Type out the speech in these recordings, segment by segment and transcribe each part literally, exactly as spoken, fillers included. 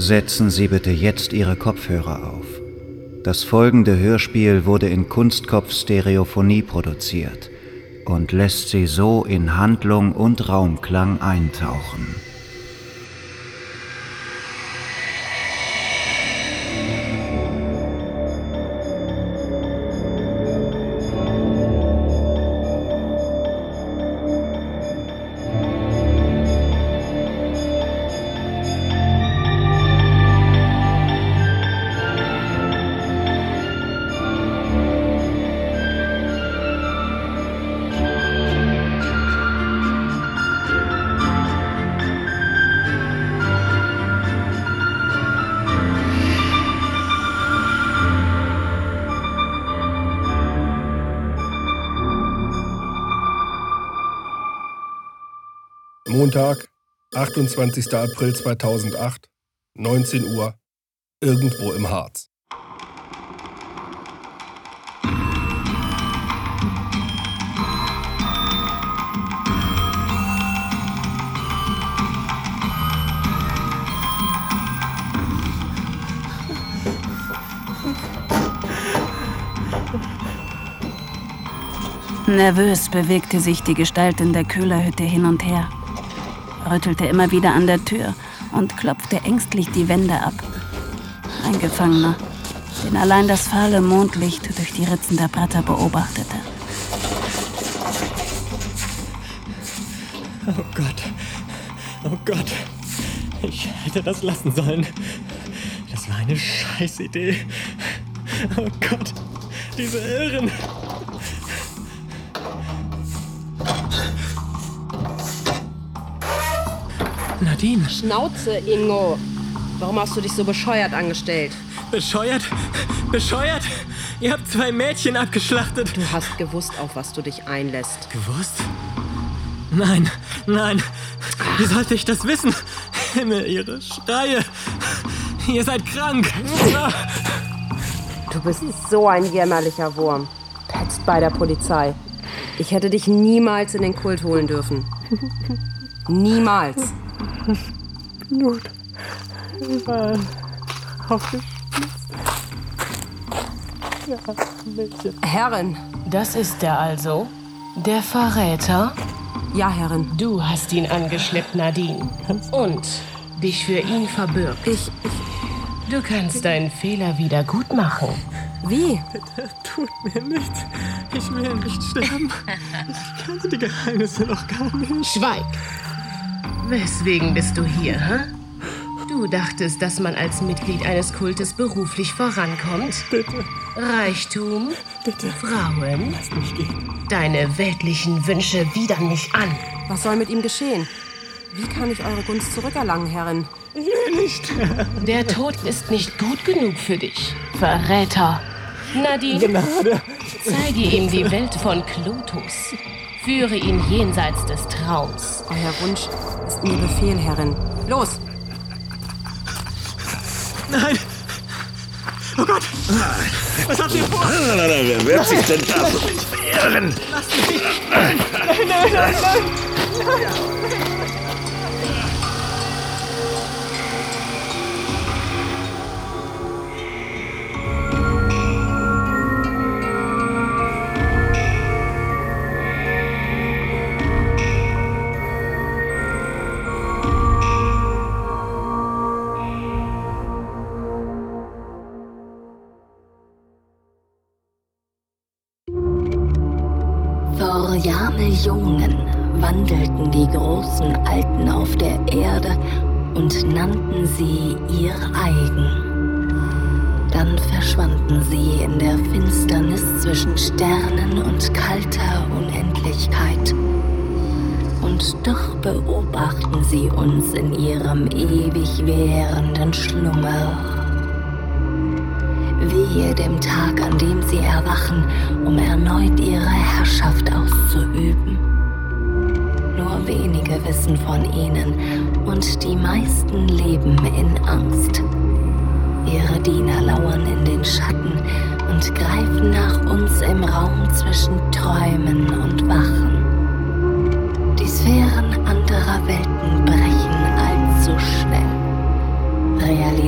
Setzen Sie bitte jetzt Ihre Kopfhörer auf. Das folgende Hörspiel wurde in Kunstkopf-Stereophonie produziert und lässt Sie so in Handlung und Raumklang eintauchen. Montag, achtundzwanzigster April zweitausendacht, neunzehn Uhr, irgendwo im Harz. Nervös bewegte sich die Gestalt in der Köhlerhütte hin und her, rüttelte immer wieder an der Tür und klopfte ängstlich die Wände ab. Ein Gefangener, den allein das fahle Mondlicht durch die Ritzen der Bretter beobachtete. Oh Gott, oh Gott, ich hätte das lassen sollen. Das war eine Scheißidee. Oh Gott, diese Irren. Nadine. Schnauze, Ingo. Warum hast du dich so bescheuert angestellt? Bescheuert? Bescheuert? Ihr habt zwei Mädchen abgeschlachtet. Du hast gewusst, auf was du dich einlässt. Gewusst? Nein, nein. Wie sollte ich das wissen? Himmel, ihre Schreie. Ihr seid krank. Du bist so ein jämmerlicher Wurm. Petzt bei der Polizei. Ich hätte dich niemals in den Kult holen dürfen. Niemals. Blut. Überall. Aufgespitzt. Ja, Mädchen. Herrin. Das ist er also? Der Verräter? Ja, Herrin. Du hast ihn angeschleppt, Nadine. Und dich für ihn verbürgt. Ich, ich... Du kannst deinen Fehler wieder gut machen. Wie? Bitte, tut mir nichts. Ich will nicht sterben. Ich kannte die Geheimnisse noch gar nicht. Schweig. Weswegen bist du hier, hä? Du dachtest, dass man als Mitglied eines Kultes beruflich vorankommt? Bitte. Reichtum? Bitte. Frauen? Lass mich gehen. Deine weltlichen Wünsche widern mich an. Was soll mit ihm geschehen? Wie kann ich eure Gunst zurückerlangen, Herrin? Ich will nicht sterben. Der Tod ist nicht gut genug für dich, Verräter. Nadine, Gnade. Zeige ihm die Welt von Klotus. Führe ihn jenseits des Traums. Euer Wunsch ist mir Befehl, Herrin. Los! Nein! Oh Gott! Was habt ihr vor? Wer wird sich denn da so wehren? Lass mich! Nein, nein, nein, nein! nein. Vor Jahrmillionen wandelten die großen Alten auf der Erde und nannten sie ihr eigen. Dann verschwanden sie in der Finsternis zwischen Sternen und kalter Unendlichkeit. Und doch beobachten sie uns in ihrem ewig währenden Schlummer. Wehe dem Tag, an dem sie erwachen, um erneut ihre Herrschaft auszuüben. Nur wenige wissen von ihnen und die meisten leben in Angst. Ihre Diener lauern in den Schatten und greifen nach uns im Raum zwischen Träumen und Wachen. Die Sphären anderer Welten brechen allzu schnell. Realität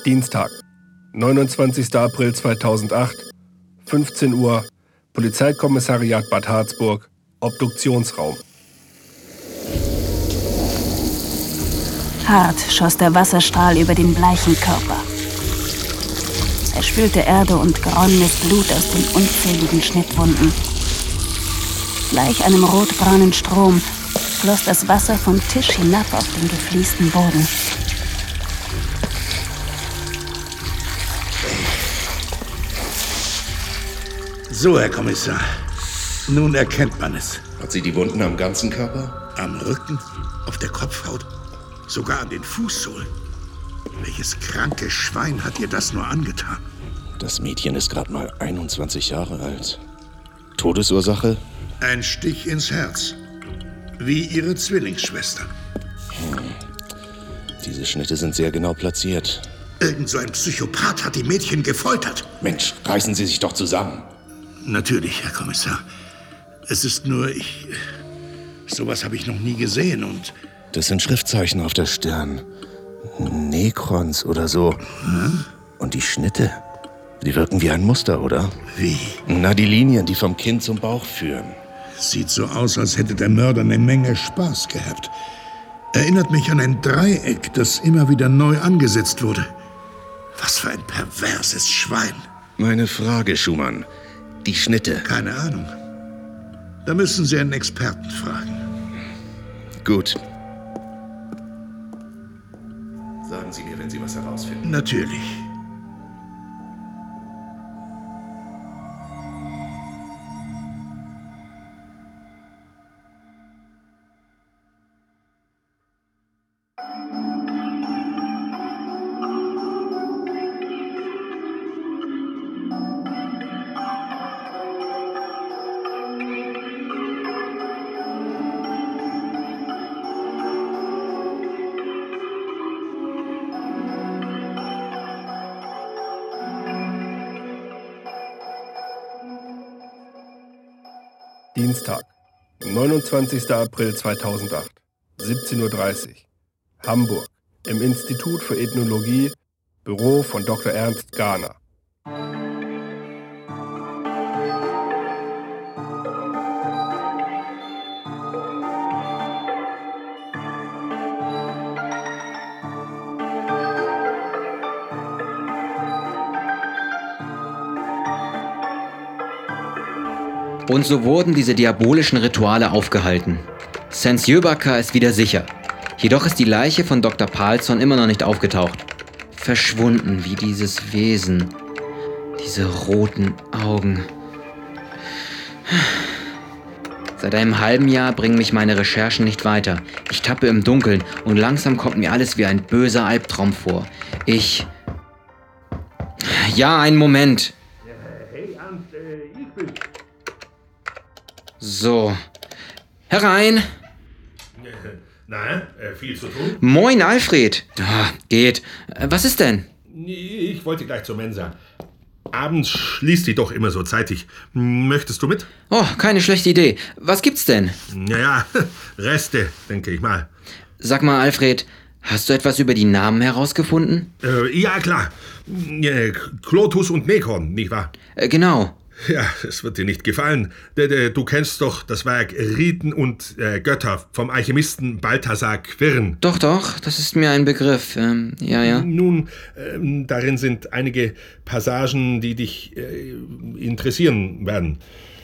Dienstag, neunundzwanzigster April zweitausendacht, fünfzehn Uhr, Polizeikommissariat Bad Harzburg, Obduktionsraum. Hart schoss der Wasserstrahl über den bleichen Körper. Er spülte Erde und geronnenes Blut aus den unzähligen Schnittwunden. Gleich einem rotbraunen Strom floss das Wasser vom Tisch hinab auf den gefliesten Boden. So, Herr Kommissar. Nun erkennt man es. Hat sie die Wunden am ganzen Körper? Am Rücken, auf der Kopfhaut, sogar an den Fußsohlen. Welches kranke Schwein hat ihr das nur angetan? Das Mädchen ist gerade mal einundzwanzig Jahre alt. Todesursache? Ein Stich ins Herz. Wie ihre Zwillingsschwester. Hm. Diese Schnitte sind sehr genau platziert. Irgend so ein Psychopath hat die Mädchen gefoltert. Mensch, reißen Sie sich doch zusammen. Natürlich, Herr Kommissar. Es ist nur, ich... Sowas habe ich noch nie gesehen und... Das sind Schriftzeichen auf der Stirn. Necrons oder so. Hm? Und die Schnitte, die wirken wie ein Muster, oder? Wie? Na, die Linien, die vom Kinn zum Bauch führen. Sieht so aus, als hätte der Mörder eine Menge Spaß gehabt. Erinnert mich an ein Dreieck, das immer wieder neu angesetzt wurde. Was für ein perverses Schwein. Meine Frage, Schumann. Die Schnitte. Keine Ahnung. Da müssen Sie einen Experten fragen. Gut. Sagen Sie mir, wenn Sie was herausfinden. Natürlich. Dienstag, neunundzwanzigster April zweitausendacht, siebzehn Uhr dreißig, Hamburg, im Institut für Ethnologie, Büro von Doktor Ernst Gahner. Und so wurden diese diabolischen Rituale aufgehalten. Saint-Cyr-Bakar ist wieder sicher. Jedoch ist die Leiche von Doktor Palsson immer noch nicht aufgetaucht. Verschwunden wie dieses Wesen. Diese roten Augen. Seit einem halben Jahr bringen mich meine Recherchen nicht weiter. Ich tappe im Dunkeln und langsam kommt mir alles wie ein böser Albtraum vor. Ich... Ja, einen Moment. Hey, Ernst, äh, ich bin's. So. Herein. Na, äh, viel zu tun? Moin, Alfred. Ah, geht. Was ist denn? Ich wollte gleich zur Mensa. Abends schließt die doch immer so zeitig. Möchtest du mit? Oh, keine schlechte Idee. Was gibt's denn? Naja, Reste, denke ich mal. Sag mal, Alfred, hast du etwas über die Namen herausgefunden? Äh, ja, klar. Äh, Klotus und Necron, nicht wahr? Äh, genau. Ja, es wird dir nicht gefallen. Du kennst doch das Werk Riten und äh, Götter vom Alchemisten Balthasar Quirn. Doch, doch, das ist mir ein Begriff. Ähm, ja, ja. Nun, äh, darin sind einige Passagen, die dich äh, interessieren werden.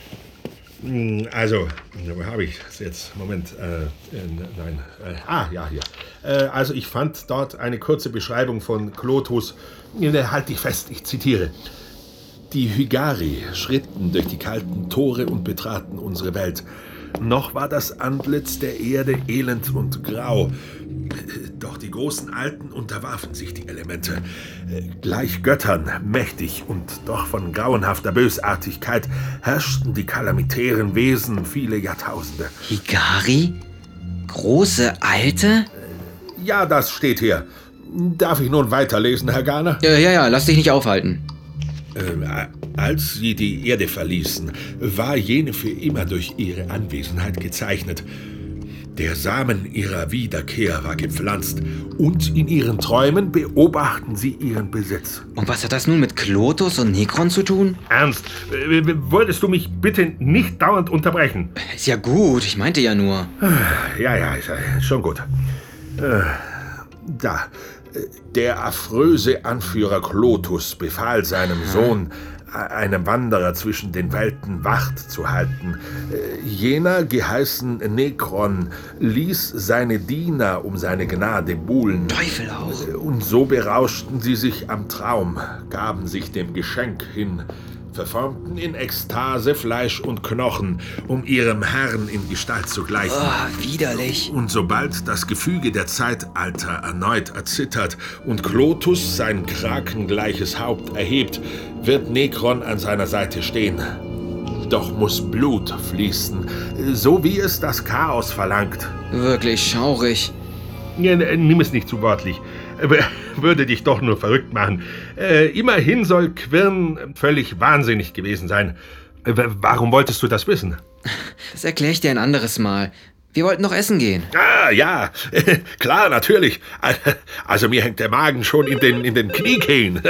Also, wo habe ich es jetzt? Moment. Äh, äh, nein. Äh, ah, ja, hier. Äh, also, ich fand dort eine kurze Beschreibung von Klotus. Halt dich fest, ich zitiere. Die Hygari schritten durch die kalten Tore und betraten unsere Welt. Noch war das Antlitz der Erde elend und grau. Doch die großen Alten unterwarfen sich die Elemente. Gleich Göttern, mächtig und doch von grauenhafter Bösartigkeit, herrschten die kalamitären Wesen viele Jahrtausende. Hygari? Große Alte? Ja, das steht hier. Darf ich nun weiterlesen, Herr Gahner? Ja, ja, ja, lass dich nicht aufhalten. Äh, als sie die Erde verließen, war jene für immer durch ihre Anwesenheit gezeichnet. Der Samen ihrer Wiederkehr war gepflanzt und in ihren Träumen beobachten sie ihren Besitz. Und was hat das nun mit Klotus und Nekron zu tun? Ernst, äh, wolltest du mich bitte nicht dauernd unterbrechen? Ist ja gut, ich meinte ja nur. Ja, ja, ist ja schon gut. Äh, da, der affröse Anführer Klotus befahl seinem Sohn, einem Wanderer zwischen den Welten Wacht zu halten. Jener, geheißen Nekron, ließ seine Diener um seine Gnade buhlen. Teufel auch. Und so berauschten sie sich am Traum, gaben sich dem Geschenk hin, verformten in Ekstase Fleisch und Knochen, um ihrem Herrn in Gestalt zu gleichen. Oh, widerlich. Und sobald das Gefüge der Zeitalter erneut erzittert und Klotus sein krakengleiches Haupt erhebt, wird Nekron an seiner Seite stehen. Doch muss Blut fließen, so wie es das Chaos verlangt. Wirklich schaurig. Ja, nimm es nicht zu wörtlich. Würde dich doch nur verrückt machen. Äh, immerhin soll Quirn völlig wahnsinnig gewesen sein. Warum wolltest du das wissen? Das erkläre ich dir ein anderes Mal. Wir wollten noch essen gehen. Ah, ja. Klar, natürlich. Also mir hängt der Magen schon in den, in den Kniekehlen.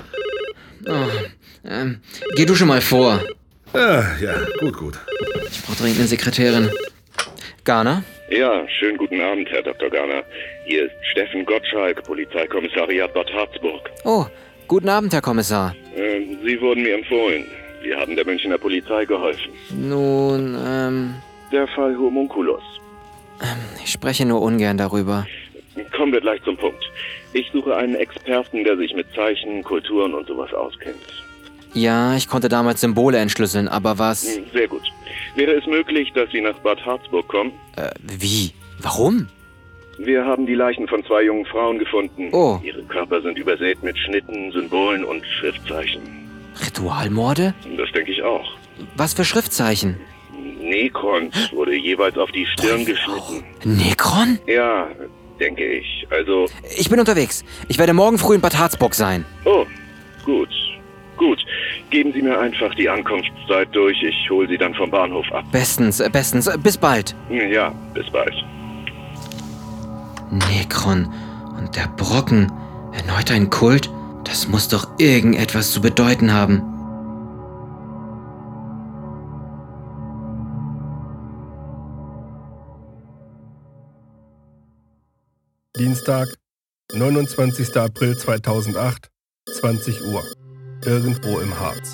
Oh, ähm, geh du schon mal vor. Ah, ja, gut, gut. Ich brauche dringend eine Sekretärin. Garner? Ja, schönen guten Abend, Herr Doktor Garner. Hier ist Steffen Gottschalk, Polizeikommissariat Bad Harzburg. Oh, guten Abend, Herr Kommissar. Äh, Sie wurden mir empfohlen. Sie haben der Münchner Polizei geholfen. Nun, ähm... Der Fall Homunculus. Ähm, ich spreche nur ungern darüber. Kommen wir gleich zum Punkt. Ich suche einen Experten, der sich mit Zeichen, Kulturen und sowas auskennt. Ja, ich konnte damals Symbole entschlüsseln, aber was... Sehr gut. Wäre es möglich, dass Sie nach Bad Harzburg kommen? Äh, wie? Warum? Wir haben die Leichen von zwei jungen Frauen gefunden. Oh. Ihre Körper sind übersät mit Schnitten, Symbolen und Schriftzeichen. Ritualmorde? Das denke ich auch. Was für Schriftzeichen? Nekrons wurde jeweils auf die Stirn geschnitten. Nekron? Ja, denke ich. Also... Ich bin unterwegs. Ich werde morgen früh in Bad Harzburg sein. Oh, gut. Gut. Geben Sie mir einfach die Ankunftszeit durch. Ich hole Sie dann vom Bahnhof ab. Bestens, bestens. Bis bald. Ja, bis bald. Nekron und der Brocken. Erneut ein Kult? Das muss doch irgendetwas zu bedeuten haben. Dienstag, neunundzwanzigster April zweitausendacht, zwanzig Uhr. Irgendwo im Harz.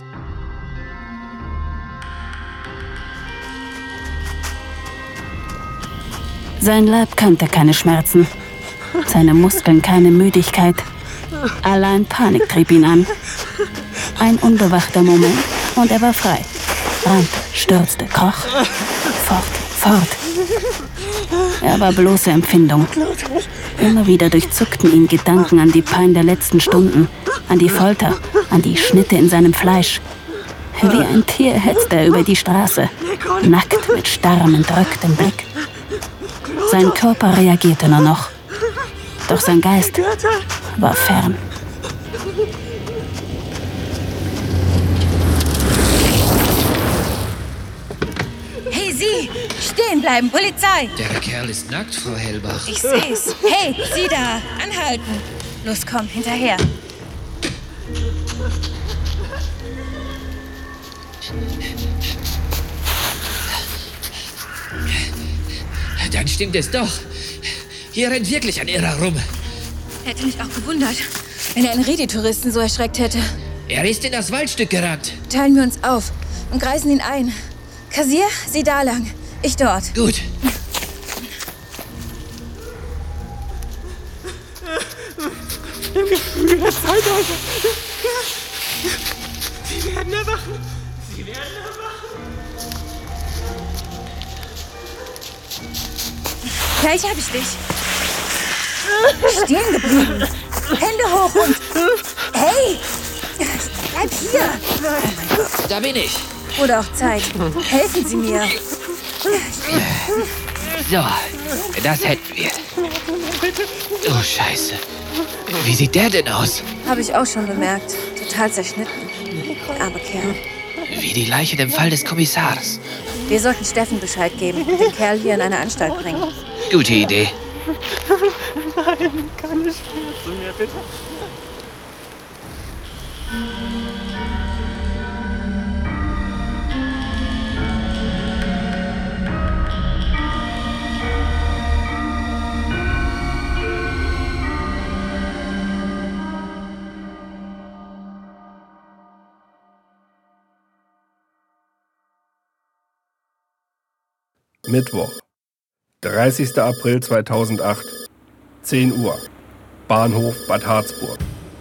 Sein Leib kannte keine Schmerzen, seine Muskeln keine Müdigkeit. Allein Panik trieb ihn an. Ein unbewachter Moment und er war frei. Rannte, stürzte, kroch. Fort, fort. Er war bloße Empfindung. Immer wieder durchzuckten ihn Gedanken an die Pein der letzten Stunden, an die Folter, an die Schnitte in seinem Fleisch. Wie ein Tier hetzte er über die Straße, nackt mit starrem, entrücktem Blick. Sein Körper reagierte nur noch, doch sein Geist war fern. Hey, Sie! Stehen bleiben, Polizei! Der Kerl ist nackt, Frau Hellbach. Ich seh's. Hey, Sie da! Anhalten! Los, komm, hinterher. Dann stimmt es doch. Hier rennt wirklich ein Irrer rum. Hätte mich auch gewundert, wenn er einen Redetouristen so erschreckt hätte. Er ist in das Waldstück gerannt. Teilen wir uns auf und kreisen ihn ein. Kassier, Sie da lang. Ich dort. Gut. Im Gefühl der Zeitalter. Sie werden erwachen. Sie werden erwachen. Gleich hab ich dich. Stehen geblieben. Hände hoch und... Hey! Bleib hier! Oh mein Gott. Da bin ich. Oder auch Zeit. Helfen Sie mir. So, das hätten wir. Oh, Scheiße. Wie sieht der denn aus? Habe ich auch schon bemerkt. Total zerschnitten. Der arme Kerl. Wie die Leiche im Fall des Kommissars. Wir sollten Steffen Bescheid geben und den Kerl hier in eine Anstalt bringen. Gute Idee. Nein, keine Schmerzen mehr, bitte. Mittwoch, dreißigster April zweitausendacht, zehn Uhr, Bahnhof Bad Harzburg.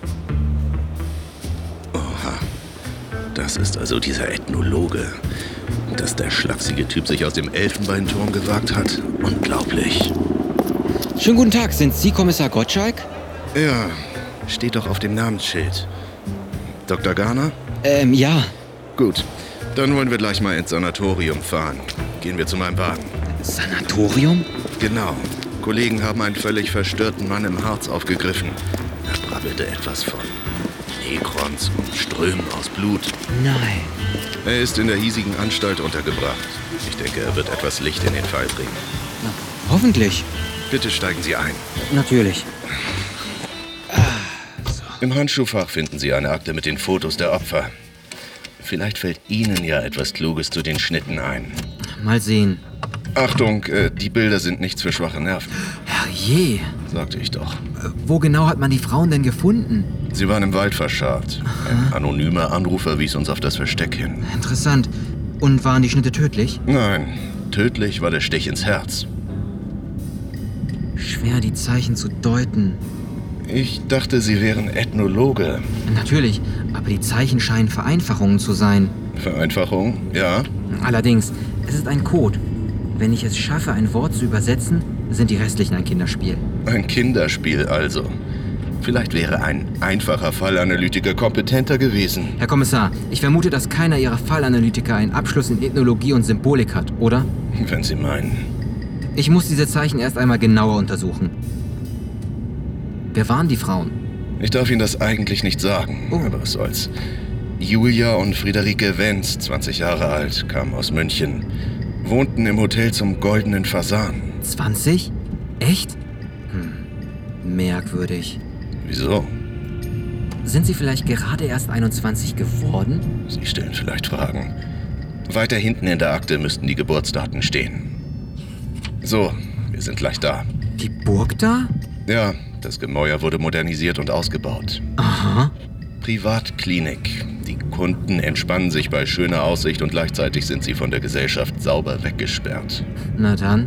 Oha, das ist also dieser Ethnologe. Dass der schlachsige Typ sich aus dem Elfenbeinturm gewagt hat, unglaublich. Schönen guten Tag, sind Sie Kommissar Gottschalk? Ja, steht doch auf dem Namensschild. Doktor Garner? Ähm, ja. Gut, dann wollen wir gleich mal ins Sanatorium fahren. Gehen wir zu meinem Wagen. Sanatorium? Genau. Kollegen haben einen völlig verstörten Mann im Harz aufgegriffen. Er brabbelte etwas von Nekrons und Strömen aus Blut. Nein. Er ist in der hiesigen Anstalt untergebracht. Ich denke, er wird etwas Licht in den Fall bringen. Na, hoffentlich. Bitte steigen Sie ein. Natürlich. Im Handschuhfach finden Sie eine Akte mit den Fotos der Opfer. Vielleicht fällt Ihnen ja etwas Kluges zu den Schnitten ein. Mal sehen. Achtung, äh, die Bilder sind nichts für schwache Nerven. Herrje. Sagte ich doch. Äh, wo genau hat man die Frauen denn gefunden? Sie waren im Wald verscharrt. Ein anonymer Anrufer wies uns auf das Versteck hin. Interessant. Und waren die Schnitte tödlich? Nein, tödlich war der Stich ins Herz. Schwer, die Zeichen zu deuten. Ich dachte, Sie wären Ethnologe. Natürlich, aber die Zeichen scheinen Vereinfachungen zu sein. Vereinfachung, ja. Allerdings, es ist ein Code. Wenn ich es schaffe, ein Wort zu übersetzen, sind die restlichen ein Kinderspiel. Ein Kinderspiel also. Vielleicht wäre ein einfacher Fallanalytiker kompetenter gewesen. Herr Kommissar, ich vermute, dass keiner Ihrer Fallanalytiker einen Abschluss in Ethnologie und Symbolik hat, oder? Wenn Sie meinen. Ich muss diese Zeichen erst einmal genauer untersuchen. Wer waren die Frauen? Ich darf Ihnen das eigentlich nicht sagen, oh. aber was soll's. Julia und Friederike Wenz, zwanzig Jahre alt, kamen aus München. Wohnten im Hotel zum Goldenen Fasan. zwanzig? Echt? Hm, merkwürdig. Wieso? Sind Sie vielleicht gerade erst einundzwanzig geworden? Sie stellen vielleicht Fragen. Weiter hinten in der Akte müssten die Geburtsdaten stehen. So, wir sind gleich da. Die Burg da? Ja, das Gemäuer wurde modernisiert und ausgebaut. Aha. Privatklinik. Die Kunden entspannen sich bei schöner Aussicht und gleichzeitig sind sie von der Gesellschaft sauber weggesperrt. Na dann.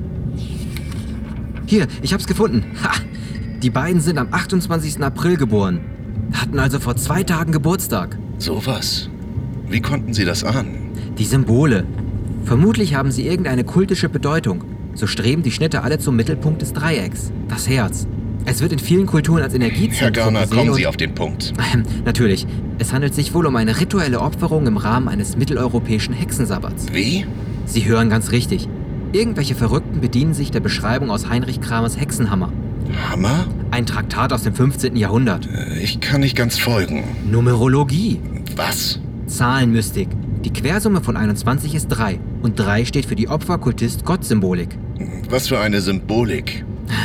Hier, ich hab's gefunden. Ha! Die beiden sind am achtundzwanzigsten April geboren. Hatten also vor zwei Tagen Geburtstag. Sowas? Wie konnten Sie das ahnen? Die Symbole. Vermutlich haben sie irgendeine kultische Bedeutung. So streben die Schnitte alle zum Mittelpunkt des Dreiecks. Das Herz. Es wird in vielen Kulturen als Energiezentrum Herr Garner, gesehen kommen Sie auf den Punkt. Ähm, natürlich. Es handelt sich wohl um eine rituelle Opferung im Rahmen eines mitteleuropäischen Hexensabbats. Wie? Sie hören ganz richtig. Irgendwelche Verrückten bedienen sich der Beschreibung aus Heinrich Kramers Hexenhammer. Hammer? Ein Traktat aus dem fünfzehnten Jahrhundert. Ich kann nicht ganz folgen. Numerologie. Was? Zahlenmystik. Die Quersumme von einundzwanzig ist drei. Und drei steht für die Opfer-Kultist-Gott-Symbolik. Was für eine Symbolik?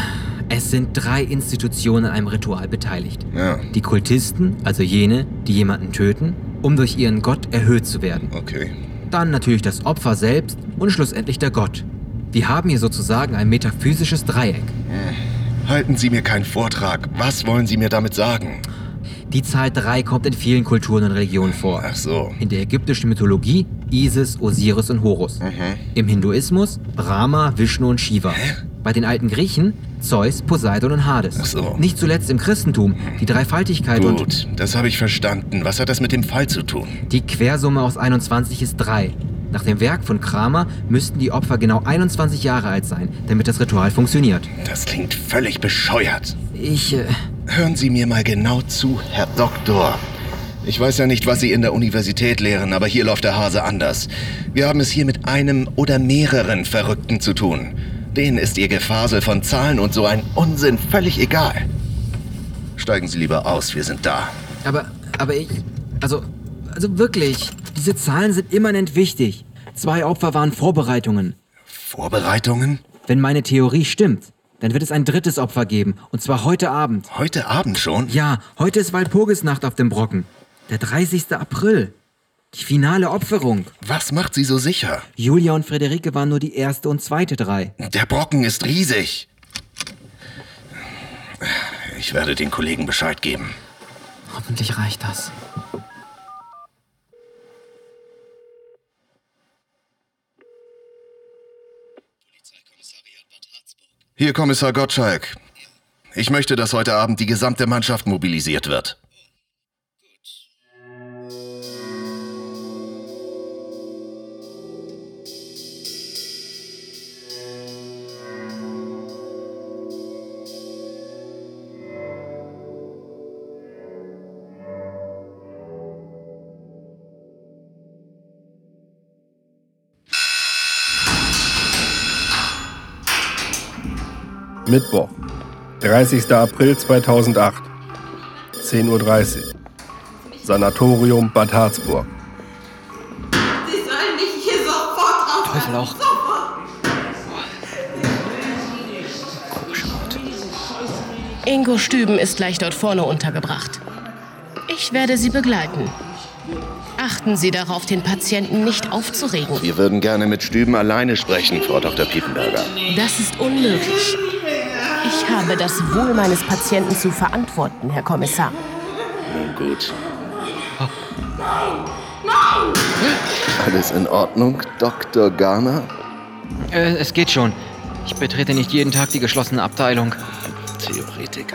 Es sind drei Institutionen an einem Ritual beteiligt. Ja. Die Kultisten, also jene, die jemanden töten, um durch ihren Gott erhöht zu werden. Okay. Dann natürlich das Opfer selbst und schlussendlich der Gott. Wir haben hier sozusagen ein metaphysisches Dreieck. Halten Sie mir keinen Vortrag. Was wollen Sie mir damit sagen? Die Zahl drei kommt in vielen Kulturen und Religionen vor. Ach so. In der ägyptischen Mythologie Isis, Osiris und Horus. Mhm. Im Hinduismus Brahma, Vishnu und Shiva. Hä? Bei den alten Griechen Zeus, Poseidon und Hades. Ach so. Nicht zuletzt im Christentum die Dreifaltigkeit und... Gut, das habe ich verstanden. Was hat das mit dem Fall zu tun? Die Quersumme aus einundzwanzig ist drei. Nach dem Werk von Kramer müssten die Opfer genau einundzwanzig Jahre alt sein, damit das Ritual funktioniert. Das klingt völlig bescheuert. Ich, äh... Hören Sie mir mal genau zu, Herr Doktor. Ich weiß ja nicht, was Sie in der Universität lehren, aber hier läuft der Hase anders. Wir haben es hier mit einem oder mehreren Verrückten zu tun. Denen ist Ihr Gefasel von Zahlen und so ein Unsinn völlig egal. Steigen Sie lieber aus, wir sind da. Aber, aber ich... Also, also wirklich, diese Zahlen sind immanent wichtig. Zwei Opfer waren Vorbereitungen. Vorbereitungen? Wenn meine Theorie stimmt, dann wird es ein drittes Opfer geben. Und zwar heute Abend. Heute Abend schon? Ja, heute ist Walpurgisnacht auf dem Brocken. Der dreißigste April. Die finale Opferung. Was macht sie so sicher? Julia und Friederike waren nur die erste und zweite drei. Der Brocken ist riesig. Ich werde den Kollegen Bescheid geben. Hoffentlich reicht das. Hier Kommissar Gottschalk. Ich möchte, dass heute Abend die gesamte Mannschaft mobilisiert wird. Mittwoch, dreißigster April zweitausendacht, zehn Uhr dreißig. Sanatorium Bad Harzburg. Sie sollen mich hier sofort raus. Teufel auch. Ingo Stüben ist gleich dort vorne untergebracht. Ich werde Sie begleiten. Achten Sie darauf, den Patienten nicht aufzuregen. Wir würden gerne mit Stüben alleine sprechen, Frau Doktor Piepenberger. Das ist unmöglich. Ich habe das Wohl meines Patienten zu verantworten, Herr Kommissar. Nun gut. Nein! Nein! Alles in Ordnung, Doktor Garner? Äh, es geht schon. Ich betrete nicht jeden Tag die geschlossene Abteilung. Theoretiker.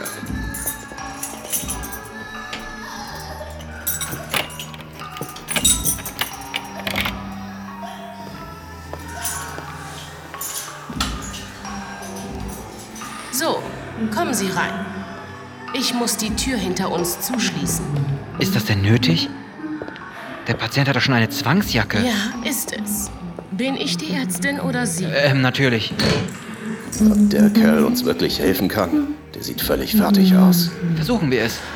So, kommen Sie rein. Ich muss die Tür hinter uns zuschließen. Ist das denn nötig? Der Patient hat doch schon eine Zwangsjacke. Ja, ist es. Bin ich die Ärztin oder Sie? Ähm, natürlich. Ob der Kerl uns wirklich helfen kann, der sieht völlig fertig aus. Versuchen wir es.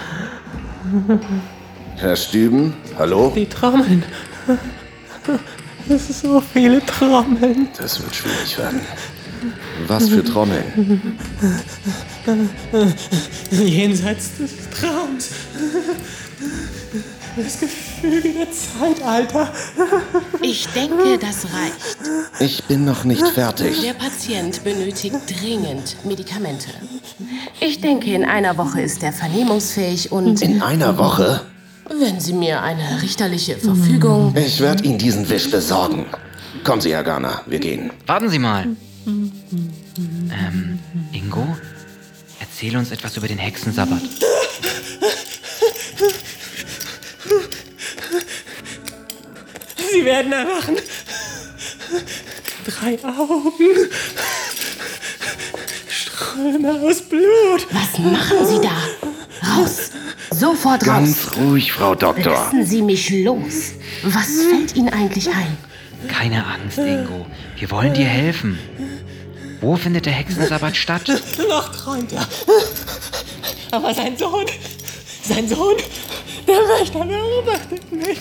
Herr Stüben, hallo? Die Trommeln. Es sind so viele Trommeln. Das wird schwierig werden. Was für Trommeln? Jenseits des Traums. Das Gefüge der Zeitalter. Ich denke, das reicht. Ich bin noch nicht fertig. Der Patient benötigt dringend Medikamente. Ich denke, in einer Woche ist er vernehmungsfähig und... In einer Woche? Wenn Sie mir eine richterliche Verfügung... Ich werde Ihnen diesen Wisch besorgen. Kommen Sie, Herr Garner, wir gehen. Warten Sie mal. Ähm, Ingo? Erzähl uns etwas über den Hexensabbat. Sie werden erwachen. Drei Augen. Ströme aus Blut. Was machen Sie da? Raus. Sofort raus. Ganz ruhig, Frau Doktor. Lassen Sie mich los. Was fällt Ihnen eigentlich ein? Keine Angst, Ingo. Wir wollen dir helfen. Wo findet der Hexensabbat statt? Noch träumt er. Aber sein Sohn, sein Sohn, der Wächter beobachtet mich.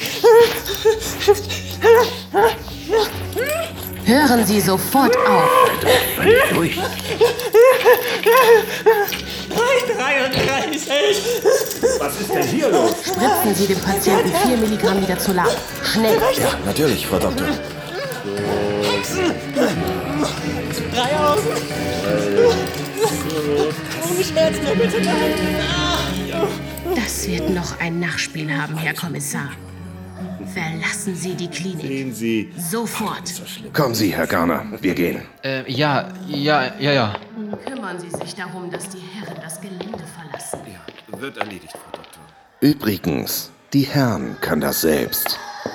Hören Sie sofort auf. Durch. dreiunddreißig. Was ist denn hier los? Spritzen Sie dem Patienten vier Milligramm Midazolam. Schnell. Ja, natürlich, Frau Doktor. Hexen. Drei Augen. Ohne Schmerzen, mehr bitte nein. Das wird noch ein Nachspiel haben, Herr Kommissar. Verlassen Sie die Klinik. Sehen Sie. Sofort. Kommen Sie, Herr Garner, wir gehen. Äh, ja, ja, ja, ja. Kümmern Sie sich darum, dass die Herren das Gelände verlassen. Ja, wird erledigt, Frau Doktor. Übrigens, die Herren kann das selbst.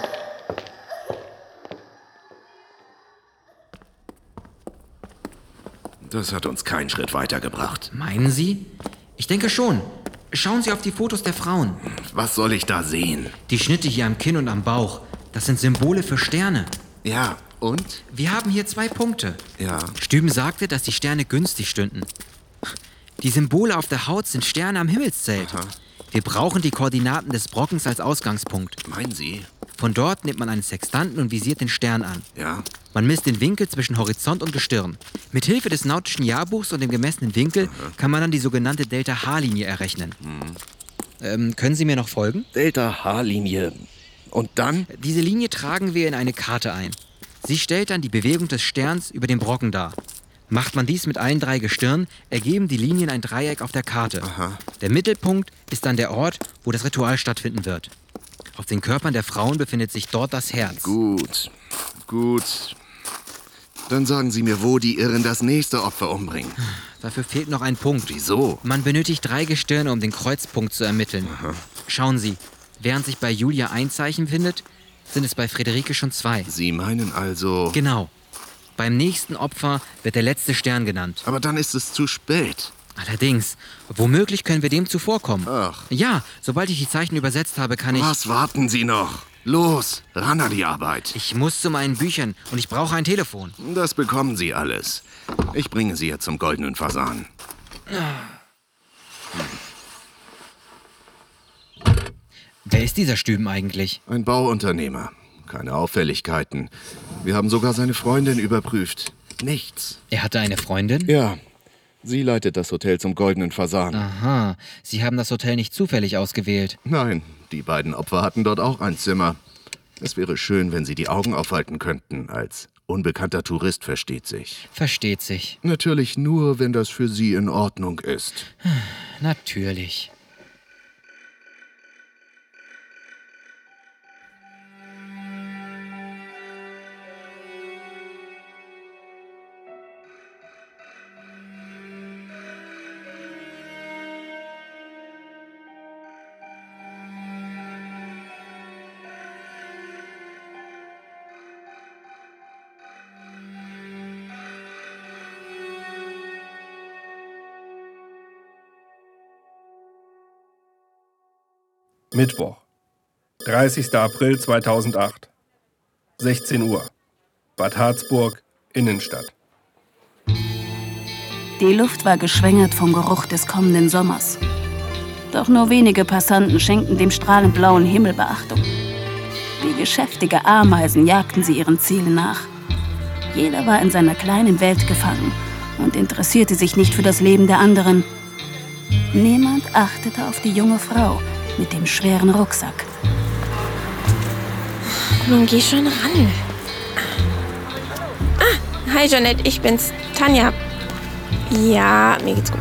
Das hat uns keinen Schritt weitergebracht. Meinen Sie? Ich denke schon. Schauen Sie auf die Fotos der Frauen. Was soll ich da sehen? Die Schnitte hier am Kinn und am Bauch, das sind Symbole für Sterne. Ja, und? Wir haben hier zwei Punkte. Ja. Stüben sagte, dass die Sterne günstig stünden. Die Symbole auf der Haut sind Sterne am Himmelszelt. Aha. Wir brauchen die Koordinaten des Brockens als Ausgangspunkt. Meinen Sie? Von dort nimmt man einen Sextanten und visiert den Stern an. Ja. Man misst den Winkel zwischen Horizont und Gestirn. Mit Hilfe des nautischen Jahrbuchs und dem gemessenen Winkel Aha. kann man dann die sogenannte Delta-H-Linie errechnen. Mhm. Ähm, können Sie mir noch folgen? Delta-H-Linie. Und dann? Diese Linie tragen wir in eine Karte ein. Sie stellt dann die Bewegung des Sterns über den Brocken dar. Macht man dies mit allen drei Gestirnen, ergeben die Linien ein Dreieck auf der Karte. Aha. Der Mittelpunkt ist dann der Ort, wo das Ritual stattfinden wird. Auf den Körpern der Frauen befindet sich dort das Herz. Gut, gut. Dann sagen Sie mir, wo die Irren das nächste Opfer umbringen. Dafür fehlt noch ein Punkt. Wieso? Man benötigt drei Gestirne, um den Kreuzpunkt zu ermitteln. Aha. Schauen Sie, während sich bei Julia ein Zeichen findet, sind es bei Friederike schon zwei. Sie meinen also... Genau. Beim nächsten Opfer wird der letzte Stern genannt. Aber dann ist es zu spät. Allerdings, womöglich können wir dem zuvorkommen. Ach. Ja, sobald ich die Zeichen übersetzt habe, kann ich... Was warten Sie noch? Los, ran an die Arbeit. Ich muss zu meinen Büchern und ich brauche ein Telefon. Das bekommen Sie alles. Ich bringe Sie jetzt zum Goldenen Fasan. Wer ist dieser Stüben eigentlich? Ein Bauunternehmer. Keine Auffälligkeiten. Wir haben sogar seine Freundin überprüft. Nichts. Er hatte eine Freundin? Ja. Sie leitet das Hotel zum Goldenen Fasan. Aha. Sie haben das Hotel nicht zufällig ausgewählt? Nein. Die beiden Opfer hatten dort auch ein Zimmer. Es wäre schön, wenn Sie die Augen aufhalten könnten. Als unbekannter Tourist, versteht sich. Versteht sich. Natürlich nur, wenn das für Sie in Ordnung ist. Natürlich. Mittwoch, dreißigster April zweitausendacht, sechzehn Uhr, Bad Harzburg, Innenstadt. Die Luft war geschwängert vom Geruch des kommenden Sommers. Doch nur wenige Passanten schenkten dem strahlend blauen Himmel Beachtung. Wie geschäftige Ameisen jagten sie ihren Zielen nach. Jeder war in seiner kleinen Welt gefangen und interessierte sich nicht für das Leben der anderen. Niemand achtete auf die junge Frau mit dem schweren Rucksack. Nun geh schon ran. Ah, hi Jeanette, ich bin's, Tanja. Ja, mir geht's gut.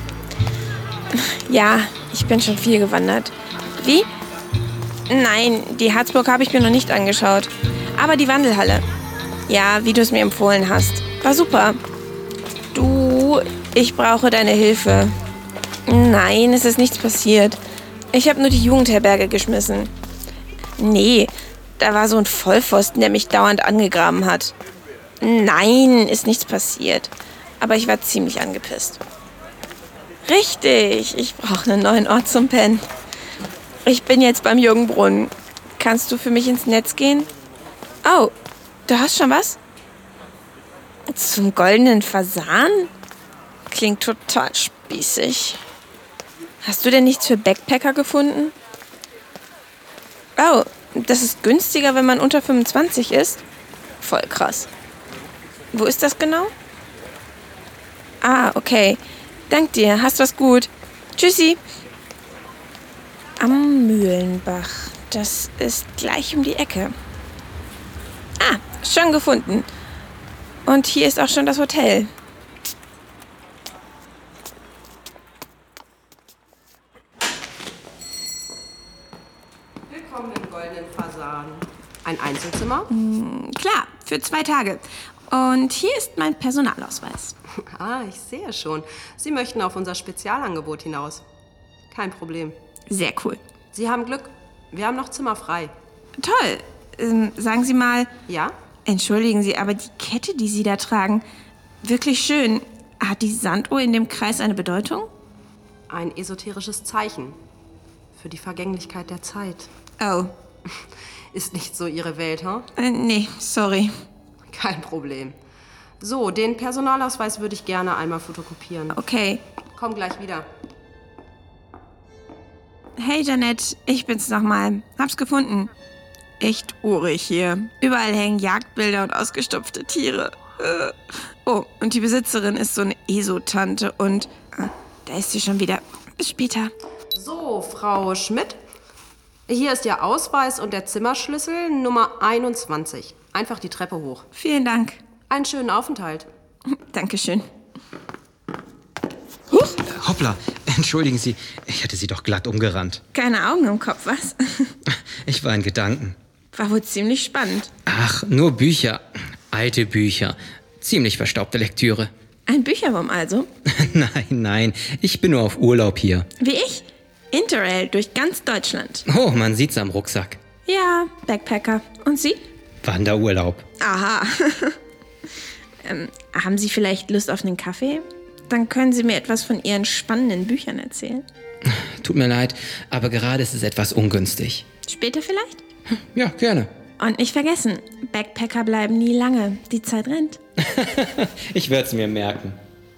Ja, ich bin schon viel gewandert. Wie? Nein, die Harzburg habe ich mir noch nicht angeschaut. Aber die Wandelhalle. Ja, wie du es mir empfohlen hast. War super. Du, ich brauche deine Hilfe. Nein, es ist nichts passiert. Ich habe nur die Jugendherberge geschmissen. Nee, da war so ein Vollpfosten, der mich dauernd angegraben hat. Nein, ist nichts passiert. Aber ich war ziemlich angepisst. Richtig, ich brauche einen neuen Ort zum Pennen. Ich bin jetzt beim Jürgenbrunnen. Kannst du für mich ins Netz gehen? Oh, du hast schon was? Zum Goldenen Fasan? Klingt total spießig. Hast du denn nichts für Backpacker gefunden? Oh, das ist günstiger, wenn man unter fünfundzwanzig ist? Voll krass. Wo ist das genau? Ah, okay. Dank dir, hast was gut. Tschüssi. Am Mühlenbach. Das ist gleich um die Ecke. Ah, schon gefunden. Und hier ist auch schon das Hotel. Willkommen im Goldenen Fasan. Ein Einzelzimmer? Mm, klar, für zwei Tage. Und hier ist mein Personalausweis. Ah, ich sehe schon. Sie möchten auf unser Spezialangebot hinaus. Kein Problem. Sehr cool. Sie haben Glück. Wir haben noch Zimmer frei. Toll. Ähm, sagen Sie mal... Ja? Entschuldigen Sie, aber die Kette, die Sie da tragen, wirklich schön. Hat die Sanduhr in dem Kreis eine Bedeutung? Ein esoterisches Zeichen. Für die Vergänglichkeit der Zeit. Oh. Ist nicht so Ihre Welt, hm? Äh, nee, sorry. Kein Problem. So, den Personalausweis würde ich gerne einmal fotokopieren. Okay. Komm gleich wieder. Hey, Jeanette, ich bin's nochmal. Hab's gefunden. echt urig hier. Überall hängen Jagdbilder und ausgestopfte Tiere. Äh. Oh, und die Besitzerin ist so eine ESO-Tante und äh, da ist sie schon wieder. Bis später. So, Frau Schmidt. Hier ist Ihr Ausweis und der Zimmerschlüssel Nummer einundzwanzig. Einfach die Treppe hoch. Vielen Dank. Einen schönen Aufenthalt. Dankeschön. Huch. Hoppla, entschuldigen Sie, ich hatte Sie doch glatt umgerannt. Keine Augen im Kopf, was? Ich war in Gedanken. War wohl ziemlich spannend. Ach, nur Bücher. Alte Bücher. Ziemlich verstaubte Lektüre. Ein Bücherwurm also? Nein, nein, ich bin nur auf Urlaub hier. Wie ich? Interrail durch ganz Deutschland. Oh, man sieht's am Rucksack. Ja, Backpacker. Und Sie? Wanderurlaub. Aha. ähm, haben Sie vielleicht Lust auf einen Kaffee? Dann können Sie mir etwas von Ihren spannenden Büchern erzählen. Tut mir leid, aber gerade ist es etwas ungünstig. Später vielleicht? Ja, gerne. Und nicht vergessen, Backpacker bleiben nie lange. Die Zeit rennt. Ich werde es mir merken.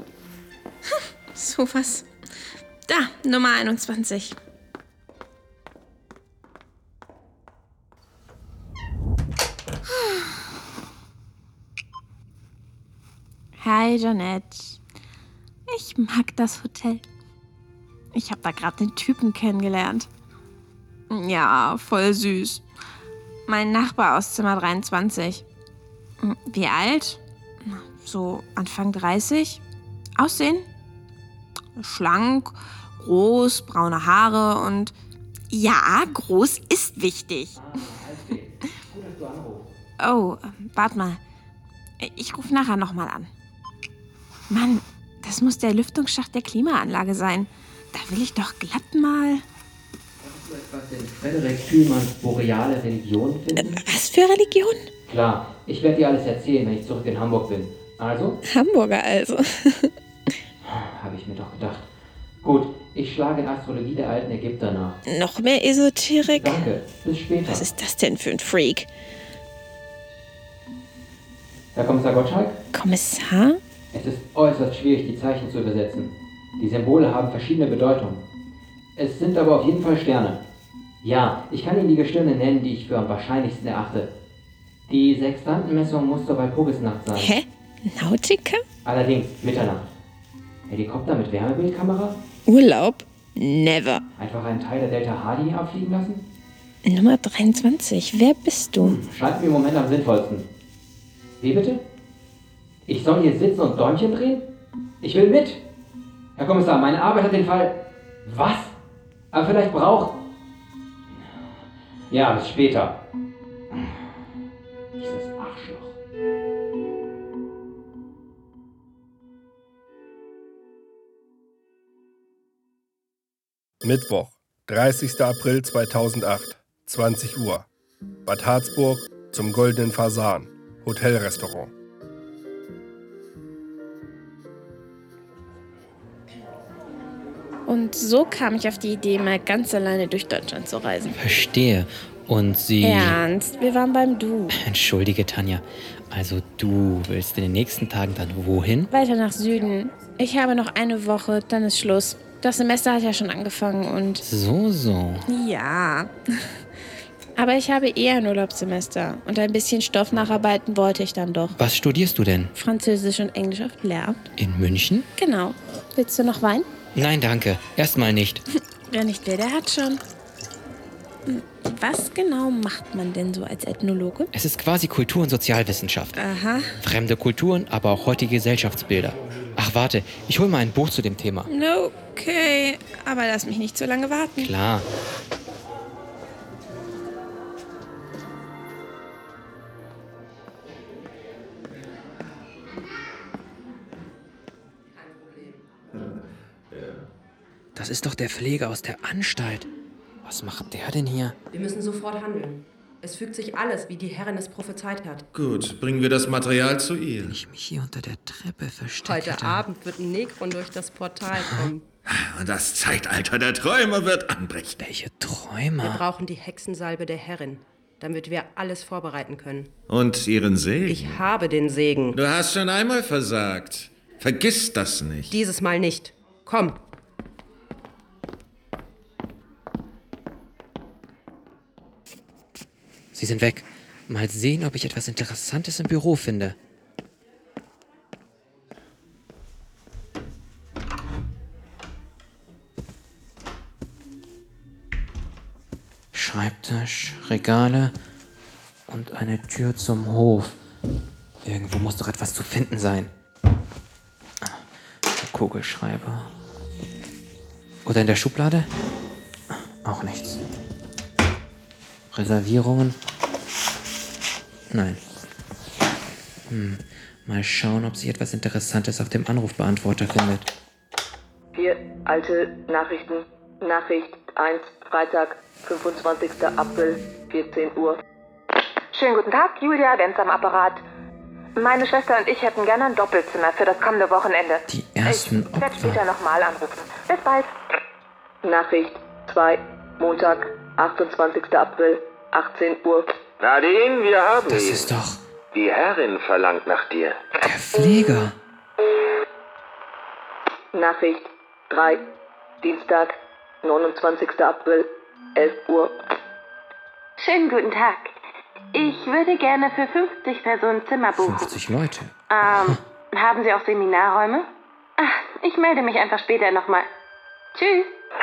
So was. Da, Nummer einundzwanzig. Hi, Jeanette. Ich mag das Hotel. Ich habe da gerade den Typen kennengelernt. Ja, voll süß. Mein Nachbar aus Zimmer dreiundzwanzig. Wie alt? So Anfang dreißig. Aussehen? Schlank, groß, braune Haare und... Ja, groß ist wichtig. Oh, warte mal. Ich rufe nachher nochmal an. Mann, das muss der Lüftungsschacht der Klimaanlage sein. Da will ich doch glatt mal... Kannst du etwas in Frederik Kühlmanns boreale Religion finden? Äh, was für Religion? Klar, ich werde dir alles erzählen, wenn ich zurück in Hamburg bin. Also? Hamburger also. Habe ich mir doch gedacht. Gut, ich schlage in Astrologie der alten Ägypter nach. Noch mehr Esoterik? Danke, bis später. Was ist das denn für ein Freak? Herr Kommissar Gottschalk? Kommissar? Es ist äußerst schwierig, die Zeichen zu übersetzen. Die Symbole haben verschiedene Bedeutungen. Es sind aber auf jeden Fall Sterne. Ja, ich kann Ihnen die Gestirne nennen, die ich für am wahrscheinlichsten erachte. Die Sextantenmessung muss zur Walpurgisnacht sein. Hä? Nautica? Allerdings Mitternacht. Helikopter mit Wärmebildkamera? Urlaub? Never. Einfach einen Teil der Delta-H-Linie abfliegen lassen? Nummer dreiundzwanzig. Wer bist du? Hm, scheint mir im Moment am sinnvollsten. Wie bitte? Ich soll hier sitzen und Däumchen drehen? Ich will mit. Herr Kommissar, meine Arbeit hat den Fall... Was? Aber vielleicht braucht... Ja, bis später. Dieses Arschloch. Mittwoch, dreißigster April zweitausendacht, zwanzig Uhr. Bad Harzburg zum Goldenen Fasan, Hotelrestaurant. Und so kam ich auf die Idee, mal ganz alleine durch Deutschland zu reisen. Verstehe. Und Sie... Ernst? Wir waren beim Du. Entschuldige, Tanja. Also du willst in den nächsten Tagen dann wohin? Weiter nach Süden. Ich habe noch eine Woche, dann ist Schluss. Das Semester hat ja schon angefangen und... So, so. Ja. Aber ich habe eher ein Urlaubssemester. Und ein bisschen Stoff nacharbeiten wollte ich dann doch. Was studierst du denn? Französisch und Englisch auf Lehramt. In München? Genau. Willst du noch Wein? Nein, danke. Erstmal nicht. Wer nicht will, der hat schon. Was genau macht man denn so als Ethnologe? Es ist quasi Kultur- und Sozialwissenschaft. Aha. Fremde Kulturen, aber auch heutige Gesellschaftsbilder. Ach, warte, ich hole mal ein Buch zu dem Thema. Okay, aber lass mich nicht so lange warten. Klar. Das ist doch der Pfleger aus der Anstalt. Was macht der denn hier? Wir müssen sofort handeln. Es fügt sich alles, wie die Herrin es prophezeit hat. Gut, bringen wir das Material zu ihr. Wenn ich mich hier unter der Treppe verstecke. Heute hätte. Abend wird ein Negron durch das Portal kommen. Das Zeitalter der Träume wird anbrechen. Welche Träume? Wir brauchen die Hexensalbe der Herrin, damit wir alles vorbereiten können. Und ihren Segen? Ich habe den Segen. Du hast schon einmal versagt. Vergiss das nicht. Dieses Mal nicht. Komm. Sie sind weg. Mal sehen, ob ich etwas Interessantes im Büro finde. Schreibtisch, Regale und eine Tür zum Hof. Irgendwo muss doch etwas zu finden sein. Der Kugelschreiber. Oder in der Schublade? Auch nichts. Reservierungen? Nein. Hm. Mal schauen, ob sich etwas Interessantes auf dem Anrufbeantworter findet. Vier alte Nachrichten. Nachricht eins, Freitag, fünfundzwanzigster April, vierzehn Uhr. Schönen guten Tag, Julia, Wenz am Apparat. Meine Schwester und ich hätten gerne ein Doppelzimmer für das kommende Wochenende. Die ersten Ich werde später nochmal anrufen. Bis bald. Nachricht zwei, Montag, achtundzwanzigster April, achtzehn Uhr. Nadine, wir haben Das ihn. ist doch Die Herrin verlangt nach dir. der Pfleger. Nachricht drei, Dienstag, neunundzwanzigster April, elf Uhr. Schönen guten Tag. Ich würde gerne für fünfzig Personen Zimmer buchen. fünfzig Leute. Ähm, haben Sie auch Seminarräume? Ach, ich melde mich einfach später nochmal. Tschüss.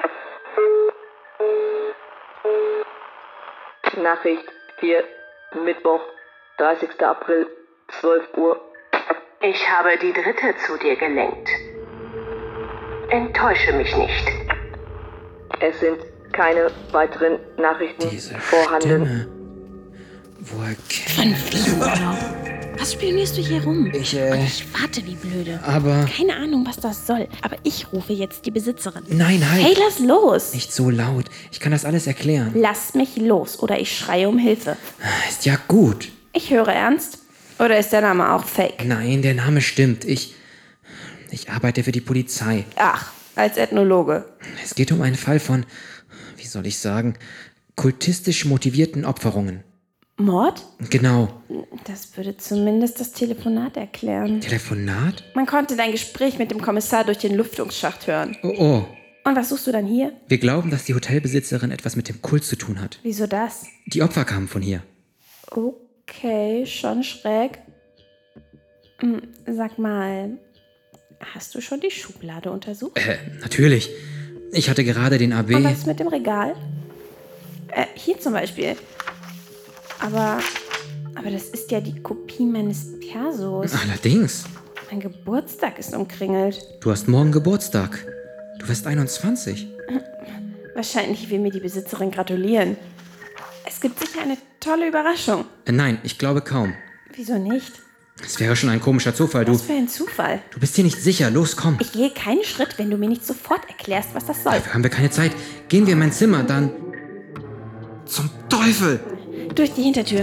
Nachricht vier, Mittwoch, dreißigster April, zwölf Uhr. Ich habe die dritte zu dir gelenkt. Enttäusche mich nicht. Es sind keine weiteren Nachrichten vorhanden. Stimme. Woher kennt Was spionierst du hier rum? Ich, äh... Und ich warte wie blöde. Aber... Keine Ahnung, was das soll. Aber ich rufe jetzt die Besitzerin. Nein, halt. Hey, lass los. Nicht so laut. Ich kann das alles erklären. Lass mich los oder ich schreie um Hilfe. Ist ja gut. Ich höre ernst. Oder ist der Name auch fake? Nein, der Name stimmt. Ich... Ich arbeite für die Polizei. Ach, als Ethnologe. Es geht um einen Fall von... Wie soll ich sagen? Kultistisch motivierten Opferungen. Mord? Genau. Das würde zumindest das Telefonat erklären. Telefonat? Man konnte dein Gespräch mit dem Kommissar durch den Lüftungsschacht hören. Oh, oh. Und was suchst du dann hier? Wir glauben, dass die Hotelbesitzerin etwas mit dem Kult zu tun hat. Wieso das? Die Opfer kamen von hier. Okay, schon schräg. Hm, sag mal, hast du schon die Schublade untersucht? Äh, natürlich. Ich hatte gerade den A B... Und was ist mit dem Regal? Äh, hier zum Beispiel. Aber, aber das ist ja die Kopie meines Persos. Allerdings. Mein Geburtstag ist umkringelt. Du hast morgen Geburtstag. Du wirst einundzwanzig. Wahrscheinlich will mir die Besitzerin gratulieren. Es gibt sicher eine tolle Überraschung. Äh, nein, ich glaube kaum. Wieso nicht? Es wäre schon ein komischer Zufall, du... Was für ein Zufall. Du bist hier nicht sicher. Los, komm. Ich gehe keinen Schritt, wenn du mir nicht sofort erklärst, was das soll. Dafür haben wir keine Zeit. Gehen wir in mein Zimmer, dann... Zum Teufel! Durch die Hintertür.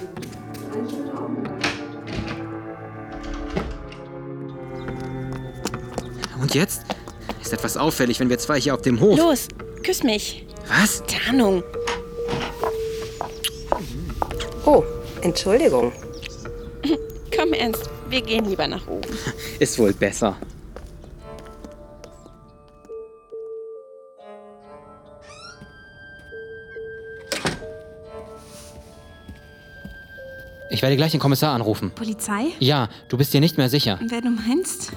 Und jetzt? Ist etwas auffällig, wenn wir zwei hier auf dem Hof... Los, küss mich. Was? Tarnung. Oh, Entschuldigung. Komm ernst, wir gehen lieber nach oben. Ist wohl besser. Ich werde gleich den Kommissar anrufen. Polizei? Ja, du bist dir nicht mehr sicher. Wer du meinst?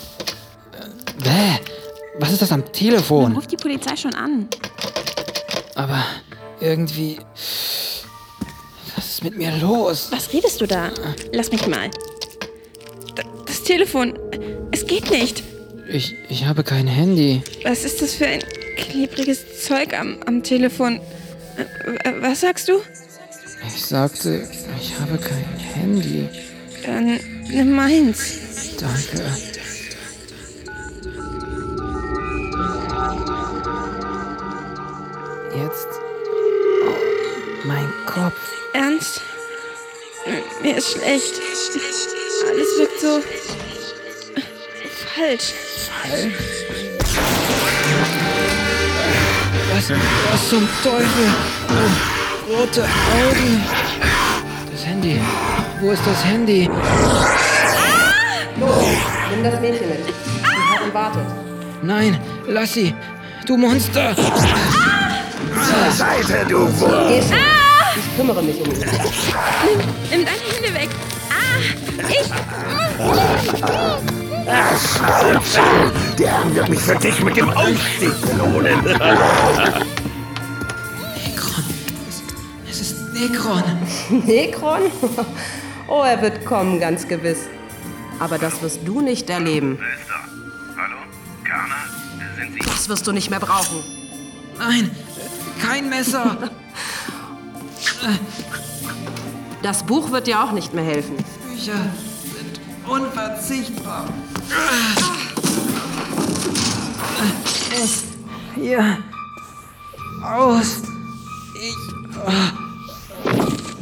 Bäh, was ist das am Telefon? Dann ruft die Polizei schon an. Aber irgendwie... Was ist mit mir los? Was redest du da? Lass mich mal. D- Das Telefon. Es geht nicht. Ich, ich habe kein Handy. Was ist das für ein klebriges Zeug am, am Telefon? Äh, Was sagst du? Ich sagte, ich habe kein Handy. Dann nimm meins. Danke. Jetzt... Oh, mein Kopf. Ernst? Mir ist schlecht. Alles wirkt so... falsch. Falsch? Was, was zum Teufel? Oh, rote Augen. Das Handy. Wo ist das Handy? Los, nimm das Mädchen mit. Die Herrin wartet. Nein, lass sie. Du Monster. Zur Seite, du Wurm! Ich kümmere mich um ihn. Nimm, nimm deine Hände weg. Ah, ich... Der Herr wird mich für dich mit dem Aufstieg belohnen. Nekron. Es ist Nekron. Nekron? Oh, er wird kommen, ganz gewiss. Aber das wirst du nicht erleben. Wer ist da? Hallo? Kana? Sind Sie... Das wirst du nicht mehr brauchen. Nein, kein Messer. Das Buch wird dir auch nicht mehr helfen. Bücher sind unverzichtbar. Aus. Hier. Aus. Ich...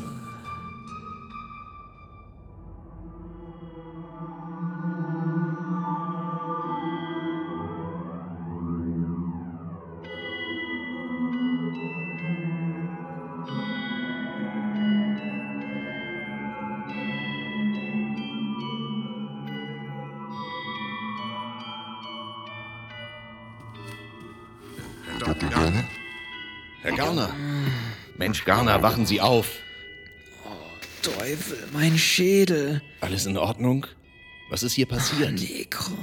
Doktor Garner? Herr Garner! Mensch, Garner, wachen Sie auf! Oh, Teufel, mein Schädel. Alles in Ordnung? Was ist hier passiert? Oh, Nekron.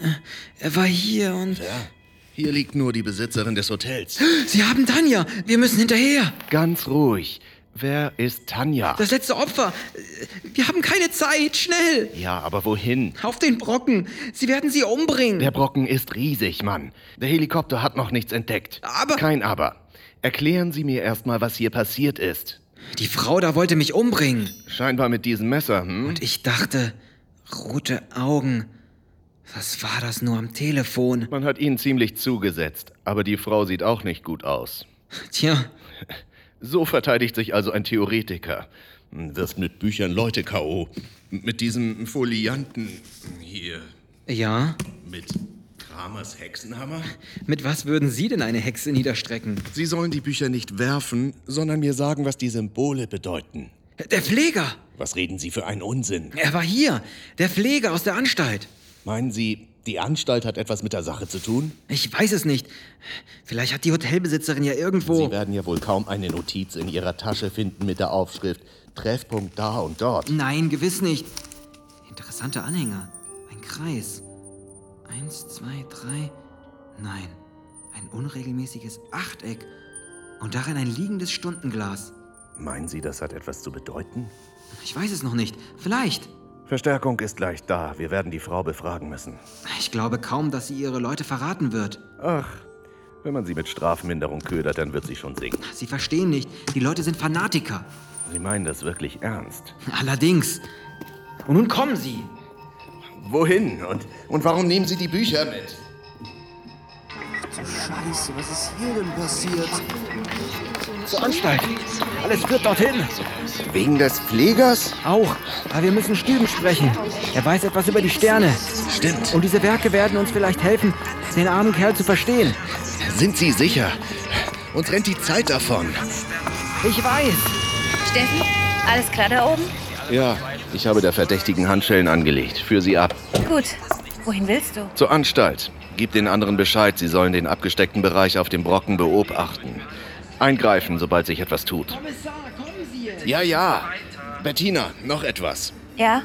Er war hier und... Ja, hier liegt nur die Besitzerin des Hotels. Sie haben Tanja! Wir müssen hinterher! Ganz ruhig. Wer ist Tanja? Das letzte Opfer. Wir haben keine Zeit. Schnell! Ja, aber wohin? Auf den Brocken. Sie werden sie umbringen. Der Brocken ist riesig, Mann. Der Helikopter hat noch nichts entdeckt. Aber... Kein Aber. Erklären Sie mir erstmal, was hier passiert ist. Die Frau da wollte mich umbringen. Scheinbar mit diesem Messer, hm? Und ich dachte, rote Augen. Was war das nur am Telefon? Man hat Ihnen ziemlich zugesetzt, aber die Frau sieht auch nicht gut aus. Tja. So verteidigt sich also ein Theoretiker. Wirft mit Büchern Leute K O Mit diesem Folianten hier. Ja? Mit Kramers Hexenhammer? Mit was würden Sie denn eine Hexe niederstrecken? Sie sollen die Bücher nicht werfen, sondern mir sagen, was die Symbole bedeuten. Der Pfleger! Was reden Sie für einen Unsinn? Er war hier, der Pfleger aus der Anstalt. Meinen Sie, die Anstalt hat etwas mit der Sache zu tun? Ich weiß es nicht. Vielleicht hat die Hotelbesitzerin ja irgendwo... Sie werden ja wohl kaum eine Notiz in Ihrer Tasche finden mit der Aufschrift Treffpunkt da und dort. Nein, gewiss nicht. Interessante Anhänger. Ein Kreis. Eins, zwei, drei... Nein, ein unregelmäßiges Achteck. Und darin ein liegendes Stundenglas. Meinen Sie, das hat etwas zu bedeuten? Ich weiß es noch nicht. Vielleicht. Verstärkung ist gleich da. Wir werden die Frau befragen müssen. Ich glaube kaum, dass sie ihre Leute verraten wird. Ach, wenn man sie mit Strafminderung ködert, dann wird sie schon singen. Sie verstehen nicht. Die Leute sind Fanatiker. Sie meinen das wirklich ernst? Allerdings. Und nun kommen Sie. Wohin? Und, und warum nehmen Sie die Bücher mit? Ach du Scheiße, was ist hier denn passiert? Zur Anstalt. Alles führt dorthin. Wegen des Pflegers? Auch. Aber wir müssen Stüben sprechen. Er weiß etwas über die Sterne. Stimmt. Und diese Werke werden uns vielleicht helfen, den armen Kerl zu verstehen. Sind Sie sicher? Uns rennt die Zeit davon. Ich weiß. Steffen, alles klar da oben? Ja, ich habe der Verdächtigen Handschellen angelegt. Führ sie ab. Gut. Wohin willst du? Zur Anstalt. Gib den anderen Bescheid, sie sollen den abgesteckten Bereich auf dem Brocken beobachten. Eingreifen, sobald sich etwas tut. Kommissar, kommen Sie jetzt. Ja, ja. Bettina, noch etwas. Ja?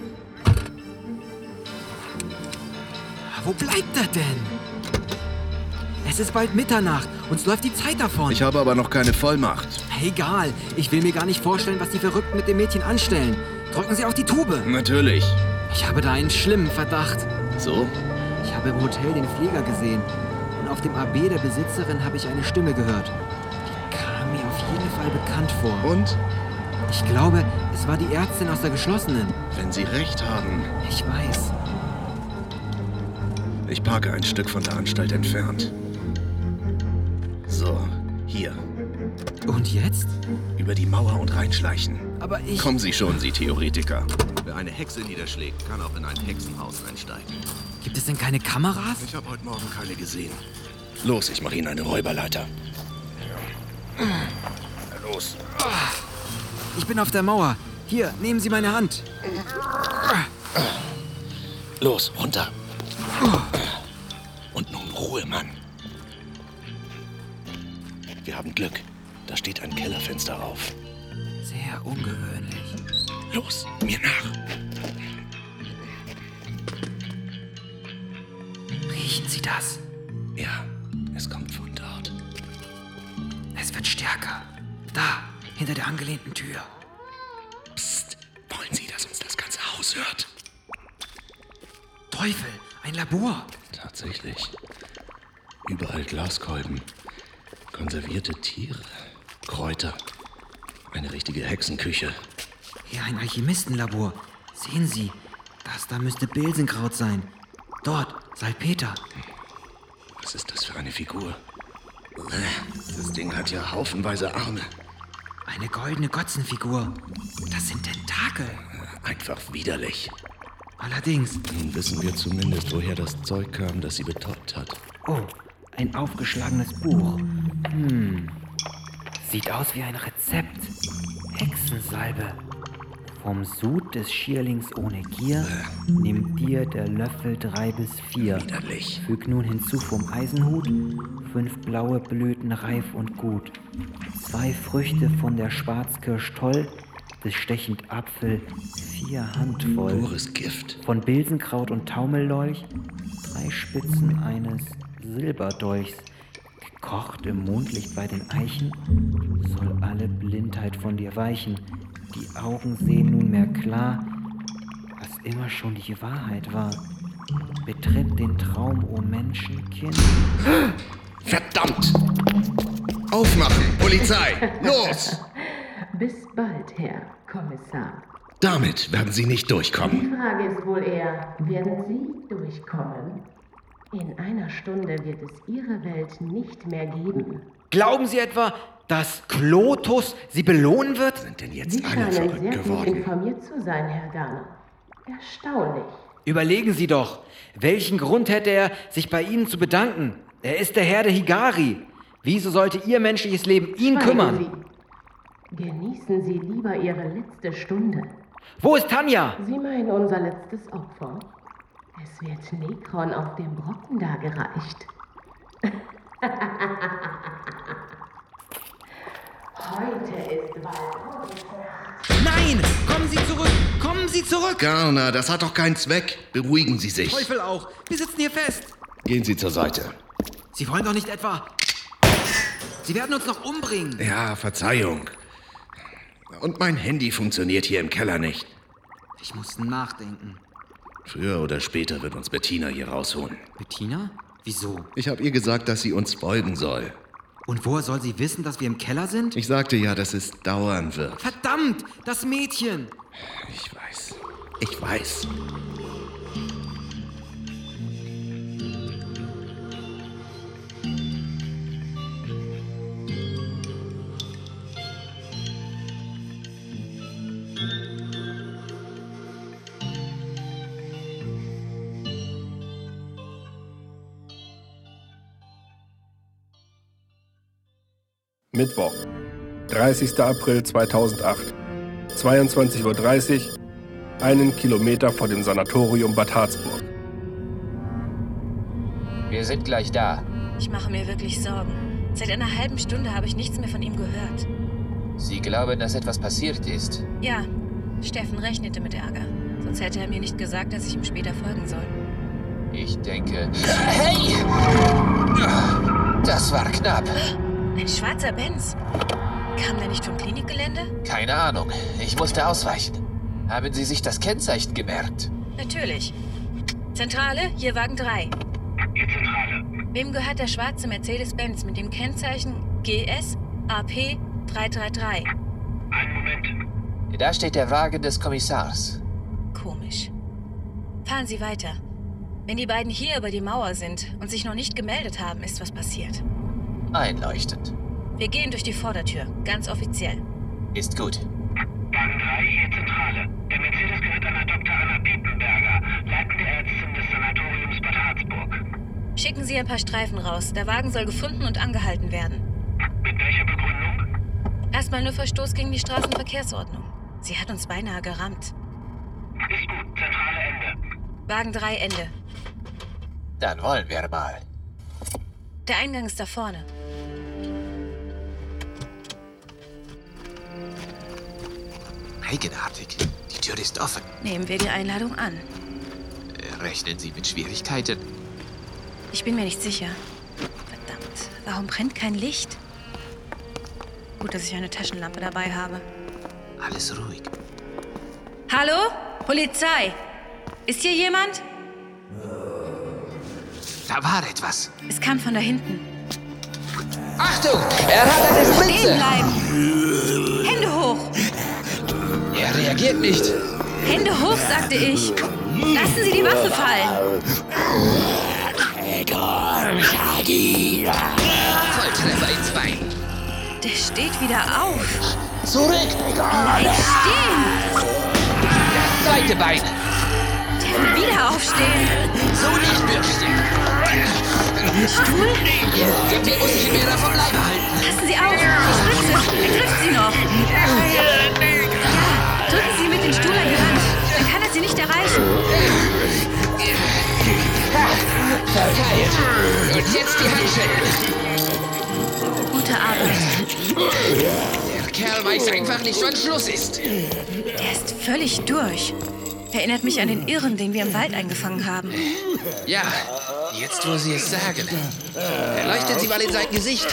Wo bleibt er denn? Es ist bald Mitternacht. Uns läuft die Zeit davon. Ich habe aber noch keine Vollmacht. Egal. Ich will mir gar nicht vorstellen, was die Verrückten mit dem Mädchen anstellen. Drücken Sie auf die Tube. Natürlich. Ich habe da einen schlimmen Verdacht. So? Ich habe im Hotel den Pfleger gesehen. Und auf dem A B der Besitzerin habe ich eine Stimme gehört. Die kam mir auf jeden Fall bekannt vor. Und? Ich glaube, es war die Ärztin aus der geschlossenen. Wenn Sie recht haben. Ich weiß. Ich parke ein Stück von der Anstalt entfernt. So, hier. Und jetzt? Über die Mauer und reinschleichen. Aber ich... Kommen Sie schon, Sie Theoretiker. Wer eine Hexe niederschlägt, kann auch in ein Hexenhaus einsteigen. Gibt es denn keine Kameras? Ich habe heute Morgen keine gesehen. Los, ich mache Ihnen eine Räuberleiter. Los. Ich bin auf der Mauer. Hier, nehmen Sie meine Hand. Los, runter. Und nun Ruhe, Mann. Wir haben Glück. Da steht ein Kellerfenster auf. Sehr ungewöhnlich. Los, mir nach. Riechen Sie das? Ja, es kommt von dort. Es wird stärker. Da, hinter der angelehnten Tür. Psst, wollen Sie, dass uns das ganze Haus hört? Teufel, ein Labor. Tatsächlich. Überall Glaskolben. Konservierte Tiere. Kräuter. Eine richtige Hexenküche. Hier ein Alchemistenlabor. Sehen Sie, das da müsste Bilsenkraut sein. Dort, Salpeter. Was ist das für eine Figur? Das Ding hat ja haufenweise Arme. Eine goldene Gotzenfigur. Das sind Tentakel. Einfach widerlich. Allerdings. Nun wissen wir zumindest, woher das Zeug kam, das sie betäubt hat. Oh, ein aufgeschlagenes Buch. Hm. Sieht aus wie ein Rezept. Hexensalbe. Vom Sud des Schierlings ohne Gier nimm dir der Löffel drei bis vier. Widerlich. Füg nun hinzu vom Eisenhut fünf blaue Blüten reif und gut. Zwei Früchte von der Schwarzkirsch toll, des stechend Apfel vier Handvoll. Pures Gift. Von Bilsenkraut und Taumellolch drei Spitzen eines Silberdolchs. Gekocht im Mondlicht bei den Eichen soll alle Blindheit von dir weichen. Die Augen sehen nunmehr klar, was immer schon die Wahrheit war. Betritt den Traum, o Menschenkind. Verdammt! Aufmachen, Polizei! Los! Bis bald, Herr Kommissar. Damit werden Sie nicht durchkommen. Die Frage ist wohl eher, werden Sie durchkommen? In einer Stunde wird es Ihre Welt nicht mehr geben. Glauben Sie etwa, dass Klotus Sie belohnen wird? Sind denn jetzt Sie alle scheinen verrückt sehr gut geworden? informiert zu sein, Herr Garner. Erstaunlich. Überlegen Sie doch, welchen Grund hätte er, sich bei Ihnen zu bedanken? Er ist der Herr der Higari. Wieso sollte Ihr menschliches Leben ihn Schweigen kümmern? Sie. Genießen Sie lieber Ihre letzte Stunde. Wo ist Tanja? Sie meinen unser letztes Opfer? Es wird Nekron auf dem Brocken dargereicht. Heute ist Walpurgisnacht. Nein! Kommen Sie zurück! Kommen Sie zurück! Garner, das hat doch keinen Zweck. Beruhigen Sie sich. Teufel auch! Wir sitzen hier fest! Gehen Sie zur Seite. Sie wollen doch nicht etwa... Sie werden uns noch umbringen! Ja, Verzeihung. Und mein Handy funktioniert hier im Keller nicht. Ich muss nachdenken. Früher oder später wird uns Bettina hier rausholen. Bettina? Wieso? Ich habe ihr gesagt, dass sie uns folgen soll. Und woher soll sie wissen, dass wir im Keller sind? Ich sagte ja, dass es dauern wird. Verdammt! Das Mädchen! Ich weiß. Ich weiß. Mittwoch, dreißigster April zweitausendacht, zweiundzwanzig Uhr dreißig, einen Kilometer vor dem Sanatorium Bad Harzburg. Wir sind gleich da. Ich mache mir wirklich Sorgen. Seit einer halben Stunde habe ich nichts mehr von ihm gehört. Sie glauben, dass etwas passiert ist? Ja, Steffen rechnete mit Ärger. Sonst hätte er mir nicht gesagt, dass ich ihm später folgen soll. Ich denke... Hey! Das war knapp. Ein schwarzer Benz. Kam der nicht vom Klinikgelände? Keine Ahnung. Ich musste ausweichen. Haben Sie sich das Kennzeichen gemerkt? Natürlich. Zentrale, hier Wagen drei. Hier Zentrale. Wem gehört der schwarze Mercedes-Benz mit dem Kennzeichen G S A P drei drei drei? Einen Moment. Da steht der Wagen des Kommissars. Komisch. Fahren Sie weiter. Wenn die beiden hier über die Mauer sind und sich noch nicht gemeldet haben, ist was passiert. Einleuchtend. Wir gehen durch die Vordertür, ganz offiziell. Ist gut. Wagen drei, hier Zentrale. Der Mercedes gehört einer Doktor Anna Piepenberger, leitende Ärztin des Sanatoriums Bad Harzburg. Schicken Sie ein paar Streifen raus. Der Wagen soll gefunden und angehalten werden. Mit welcher Begründung? Erstmal nur Verstoß gegen die Straßenverkehrsordnung. Sie hat uns beinahe gerammt. Ist gut, Zentrale Ende. Wagen drei Ende. Dann wollen wir mal. Der Eingang ist da vorne. eigenartig. Die Tür ist offen. Nehmen wir die Einladung an. Rechnen Sie mit Schwierigkeiten? Ich bin mir nicht sicher. Verdammt, warum brennt kein Licht? Gut, dass ich eine Taschenlampe dabei habe. Alles ruhig. Hallo? Polizei! Ist hier jemand? Da war etwas. Es kam von da hinten. Achtung! Er hat eine Spritze! Stehen bleiben! Hände hoch! Er reagiert nicht. Hände hoch, sagte ich. Lassen Sie die Waffe fallen. Volltreffer ins Bein. Der steht wieder auf. Zurück! Bleib stehen! Das zweite Bein. Der will wieder aufstehen. So nicht, Bürschchen. Stuhl? Der muss sich mehr davon Leibe halten. Passen Sie auf! Die Spritze! Er trifft Sie noch! Ja, drücken Sie mit dem Stuhl an die Wand. Dann kann er Sie nicht erreichen. Verfeilt. Und jetzt die Handschellen. Gute Arbeit. Der Kerl weiß einfach nicht, wann Schluss ist. Der ist völlig durch. Erinnert mich an den Irren, den wir im Wald eingefangen haben. Ja, jetzt wo Sie es sagen. Leuchten Sie mal in sein Gesicht.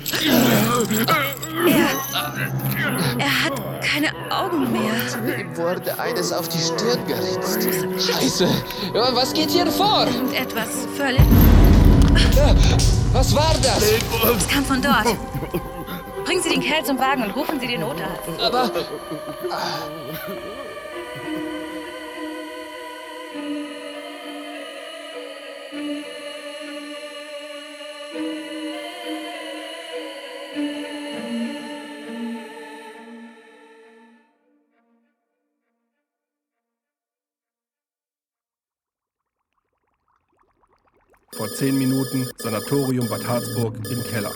Er, er hat keine Augen mehr. Ihm wurde eines auf die Stirn geritzt. Scheiße, was geht hier vor? Irgendetwas völlig... Was war das? Es kam von dort. Bringen Sie den Kerl zum Wagen und rufen Sie den Notarzt. Aber... Vor zehn Minuten Sanatorium Bad Harzburg im Keller.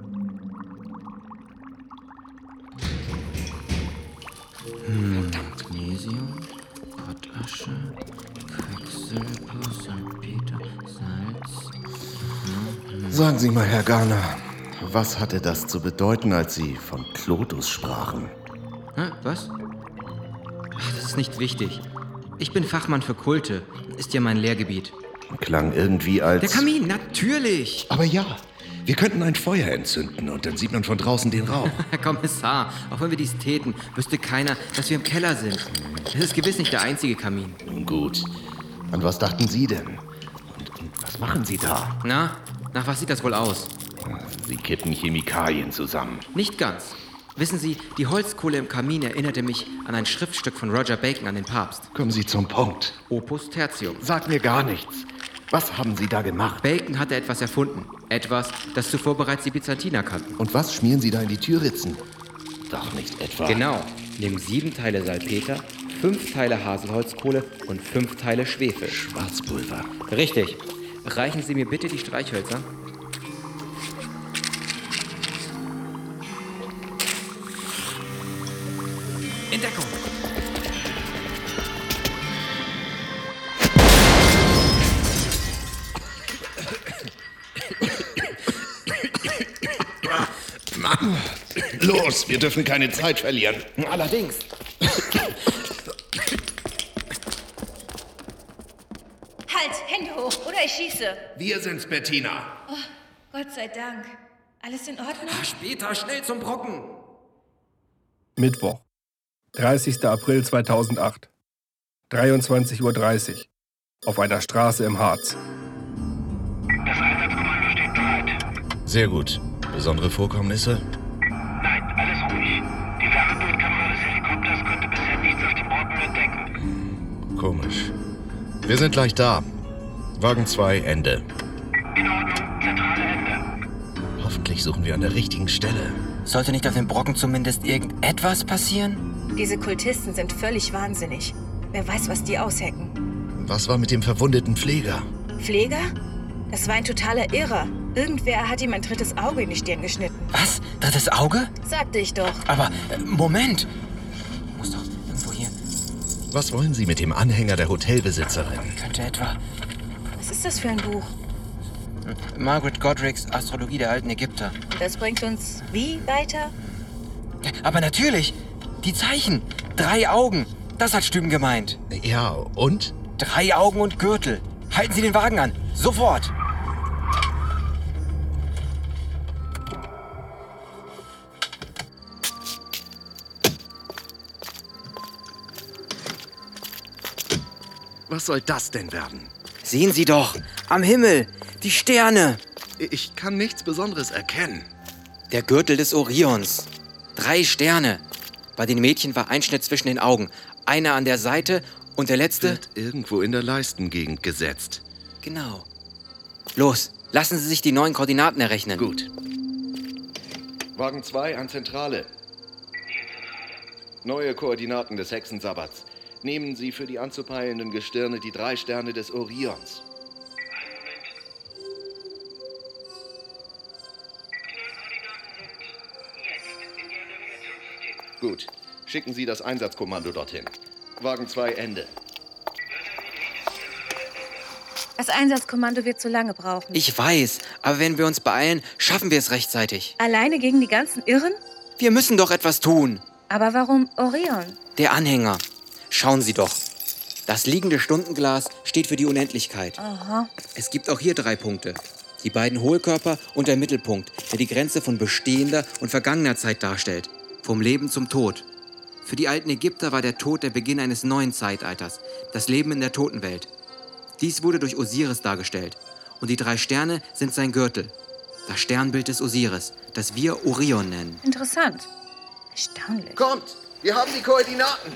Hm, Magnesium, Pottasche, Quecksilber, Salpeter, Salz. Hm, hm. Sagen Sie mal, Herr Garner, was hatte das zu bedeuten, als Sie von Klotus sprachen? Hä, was? Ach, das ist nicht wichtig. Ich bin Fachmann für Kulte. Ist ja mein Lehrgebiet. Klang irgendwie als... Der Kamin, natürlich! Aber ja, wir könnten ein Feuer entzünden und dann sieht man von draußen den Rauch. Herr Kommissar, auch wenn wir dies täten, wüsste keiner, dass wir im Keller sind. Das ist gewiss nicht der einzige Kamin. Nun gut. An was dachten Sie denn? Und, und was machen Sie da? Na, nach was sieht das wohl aus? Sie kippen Chemikalien zusammen. Nicht ganz. Wissen Sie, die Holzkohle im Kamin erinnerte mich an ein Schriftstück von Roger Bacon an den Papst. Kommen Sie zum Punkt. Opus Tertium. Sag mir gar nichts. Was haben Sie da gemacht? Bacon hatte etwas erfunden. Etwas, das zuvor bereits die Byzantiner kannten. Und was schmieren Sie da in die Türritzen? Doch nicht etwa... Genau. Nimm sieben Teile Salpeter, fünf Teile Haselholzkohle und fünf Teile Schwefel. Schwarzpulver. Richtig. Reichen Sie mir bitte die Streichhölzer. In Deckung. Mann, los, wir dürfen keine Zeit verlieren. Allerdings. Halt, Hände hoch, oder ich schieße. Wir sind's, Bettina. Oh, Gott sei Dank. Alles in Ordnung? Später, schnell zum Brocken. Mittwoch, dreißigster April zweitausendacht, dreiundzwanzig Uhr dreißig, auf einer Straße im Harz. Das Einsatzkommando steht bereit. Sehr gut. Besondere Vorkommnisse? Nein, alles ruhig. Die Wärmebildkamera des Helikopters konnte bisher nichts auf dem Brocken entdecken. Komisch. Wir sind gleich da. Wagen zwei, Ende. In Ordnung, zentrale Ende. Hoffentlich suchen wir an der richtigen Stelle. Sollte nicht auf dem Brocken zumindest irgendetwas passieren? Diese Kultisten sind völlig wahnsinnig. Wer weiß, was die aushecken. Was war mit dem verwundeten Pfleger? Pfleger? Das war ein totaler Irrer. Irgendwer hat ihm ein drittes Auge in die Stirn geschnitten. Was? Drittes Auge? Sagte ich doch. Aber, äh, Moment. Muss doch irgendwo hier... Was wollen Sie mit dem Anhänger der Hotelbesitzerin? Könnte etwa... Was ist das für ein Buch? Margaret Godric's Astrologie der alten Ägypter. Das bringt uns wie weiter? Aber natürlich! Die Zeichen! Drei Augen. Das hat Stüben gemeint. Ja, und? Drei Augen und Gürtel. Halten Sie den Wagen an. Sofort. Was soll das denn werden? Sehen Sie doch. Am Himmel. Die Sterne. Ich kann nichts Besonderes erkennen. Der Gürtel des Orions. Drei Sterne. Bei den Mädchen war ein Schnitt zwischen den Augen. Einer an der Seite und der letzte... Wird irgendwo in der Leistengegend gesetzt. Genau. Los, lassen Sie sich die neuen Koordinaten errechnen. Gut. Wagen zwei an Zentrale. Neue Koordinaten des Hexensabbats. Nehmen Sie für die anzupeilenden Gestirne die drei Sterne des Orions. Gut. Schicken Sie das Einsatzkommando dorthin. Wagen zwei, Ende. Das Einsatzkommando wird zu lange brauchen. Ich weiß, aber wenn wir uns beeilen, schaffen wir es rechtzeitig. Alleine gegen die ganzen Irren? Wir müssen doch etwas tun. Aber warum Orion? Der Anhänger. Schauen Sie doch. Das liegende Stundenglas steht für die Unendlichkeit. Aha. Es gibt auch hier drei Punkte. Die beiden Hohlkörper und der Mittelpunkt, der die Grenze von bestehender und vergangener Zeit darstellt. Vom Leben zum Tod. Für die alten Ägypter war der Tod der Beginn eines neuen Zeitalters, das Leben in der Totenwelt. Dies wurde durch Osiris dargestellt. Und die drei Sterne sind sein Gürtel. Das Sternbild des Osiris, das wir Orion nennen. Interessant. Erstaunlich. Kommt, wir haben die Koordinaten.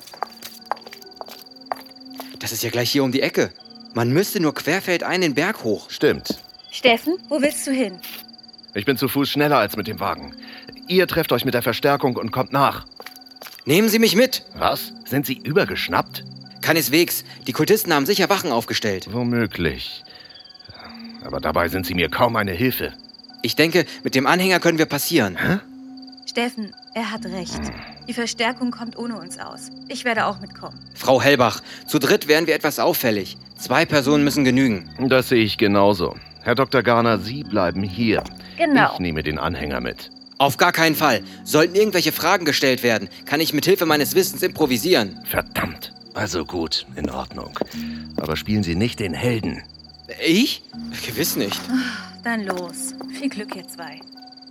Das ist ja gleich hier um die Ecke. Man müsste nur querfeldein den Berg hoch. Stimmt. Steffen, wo willst du hin? Ich bin zu Fuß schneller als mit dem Wagen. Ihr trefft euch mit der Verstärkung und kommt nach. Nehmen Sie mich mit. Was? Sind Sie übergeschnappt? Keineswegs. Die Kultisten haben sicher Wachen aufgestellt. Womöglich. Aber dabei sind sie mir kaum eine Hilfe. Ich denke, mit dem Anhänger können wir passieren. Hä? Steffen, er hat recht. Die Verstärkung kommt ohne uns aus. Ich werde auch mitkommen. Frau Hellbach, zu dritt wären wir etwas auffällig. Zwei Personen müssen genügen. Das sehe ich genauso. Herr Doktor Garner, Sie bleiben hier. Genau. Ich nehme den Anhänger mit. Auf gar keinen Fall. Sollten irgendwelche Fragen gestellt werden, kann ich mit Hilfe meines Wissens improvisieren. Verdammt. Also gut, in Ordnung. Aber spielen Sie nicht den Helden. Ich? Gewiss nicht. Dann los. Viel Glück, ihr zwei.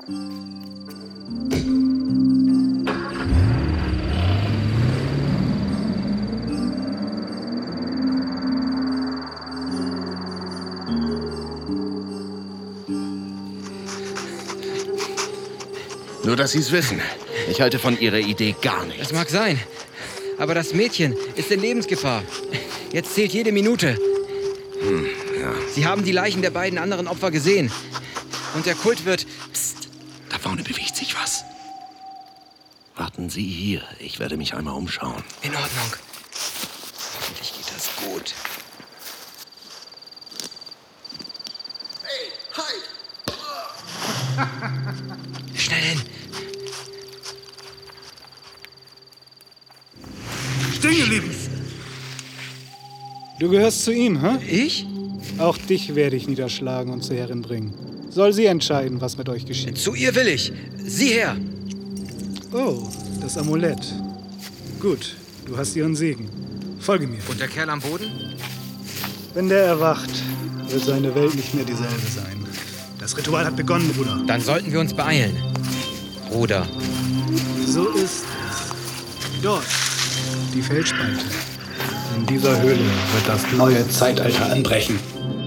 Nur, dass Sie es wissen. Ich halte von Ihrer Idee gar nichts. Das mag sein. Aber das Mädchen ist in Lebensgefahr. Jetzt zählt jede Minute. Hm, ja. Sie haben die Leichen der beiden anderen Opfer gesehen. Und der Kult wird... Psst, da vorne bewegt sich was. Warten Sie hier. Ich werde mich einmal umschauen. In Ordnung. Hoffentlich geht das gut. Hey, halt! Schnell hin. Stehen geblieben! Du gehörst zu ihm, hä? Ich? Auch dich werde ich niederschlagen und zur Herrin bringen. Soll sie entscheiden, was mit euch geschieht. Zu ihr will ich. Sie her. Oh, das Amulett. Gut, du hast ihren Segen. Folge mir. Und der Kerl am Boden? Wenn der erwacht, wird seine Welt nicht mehr dieselbe sein. Das Ritual hat begonnen, Bruder. Dann sollten wir uns beeilen. Bruder. So ist es. Dort, die Felsspalte. In dieser Höhle wird das neue Zeitalter anbrechen.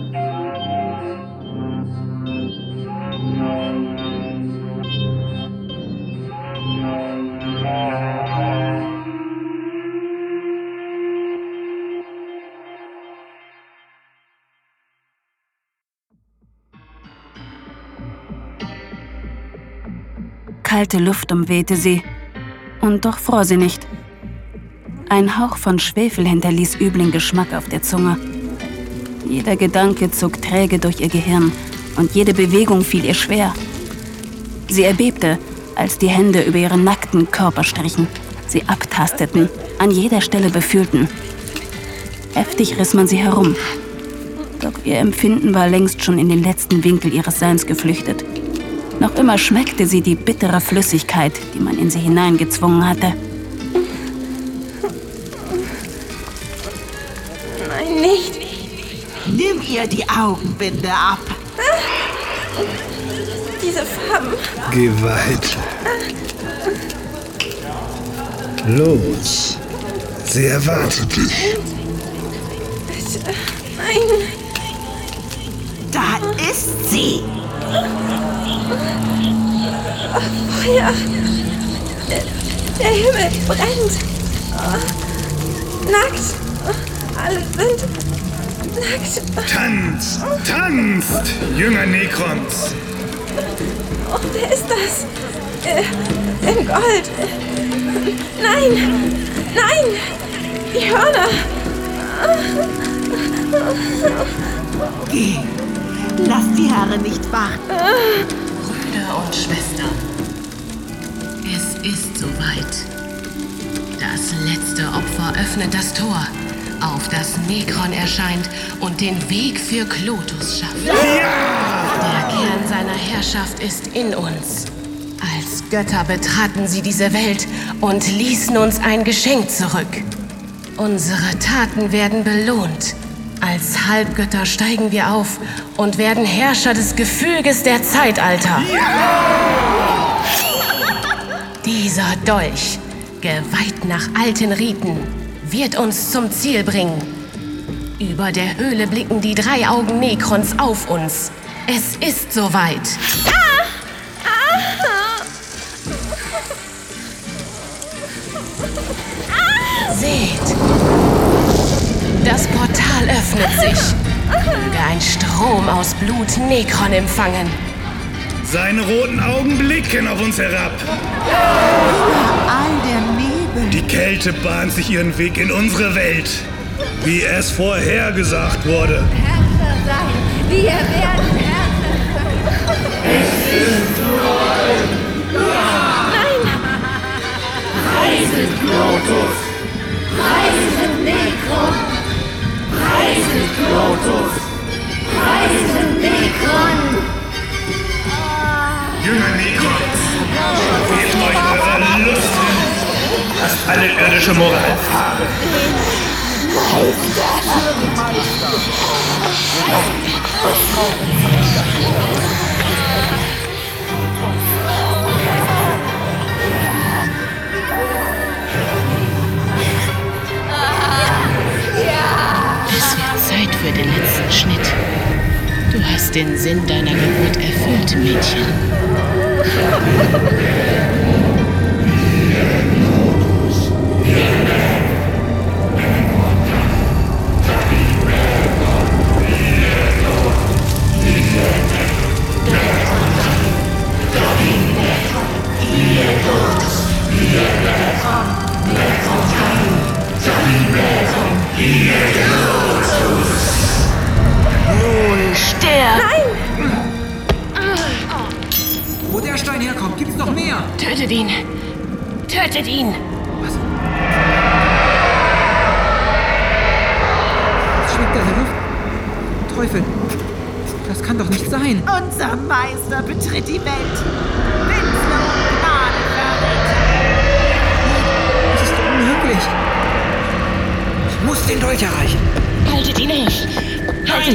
Kalte Luft umwehte sie. Und doch fror sie nicht. Ein Hauch von Schwefel hinterließ üblen Geschmack auf der Zunge. Jeder Gedanke zog träge durch ihr Gehirn und jede Bewegung fiel ihr schwer. Sie erbebte, als die Hände über ihren nackten Körper strichen, sie abtasteten, an jeder Stelle befühlten. Heftig riss man sie herum. Doch ihr Empfinden war längst schon in den letzten Winkel ihres Seins geflüchtet. Noch immer schmeckte sie die bittere Flüssigkeit, die man in sie hineingezwungen hatte. nicht. Nimm ihr die Augenbinde ab. Diese Farben. Geh weiter. Los. Sie erwartet dich. Nein. Da ist sie. Feuer. Der, der Himmel brennt. Nackt. Alle sind nackt. Tanzt, tanzt, Jünger Necrons. Oh, wer ist das? Äh, in Gold. Nein, nein, die Hörner. Geh, lass die Herren nicht warten. Brüder und Schwestern, es ist soweit. Das letzte Opfer öffnet das Tor, auf das Necron erscheint und den Weg für Klotus schafft. Ja! Der Kern seiner Herrschaft ist in uns. Als Götter betraten sie diese Welt und ließen uns ein Geschenk zurück. Unsere Taten werden belohnt. Als Halbgötter steigen wir auf und werden Herrscher des Gefüges der Zeitalter. Ja! Dieser Dolch, geweiht nach alten Riten, wird uns zum Ziel bringen. Über der Höhle blicken die drei Augen Necrons auf uns. Es ist soweit. Ah! Ah! Ah! Seht! Das Portal öffnet sich. Möge ein Strom aus Blut Necron empfangen. Seine roten Augen blicken auf uns herab. All der Nebel. Die Kälte bahnt sich ihren Weg in unsere Welt, wie es vorhergesagt wurde. Herrscher sein, wir werden Herrscher sein. Es ist soweit. Nein! Reiset Klotus! Reiset Necron! Reiset Klotus! Reiset Necron! Jünger Necrons, gebt euch eure Lust hin. Lasst alle irdische Moral fahren. Es wird Zeit für den letzten Schnitt. Du hast den Sinn deiner Geburt erfüllt, Mädchen. Nun sterb! Nein! Wo der Stein herkommt, gibt's noch mehr. Tötet ihn! Tötet ihn! Was? Was schwebt da in der Luft? Teufel! Das kann doch nicht sein. Unser Meister betritt die Welt. Winslow Gnade verrät. Das ist unmöglich. Ich muss den Dolch erreichen. Haltet ihn auf! Halt!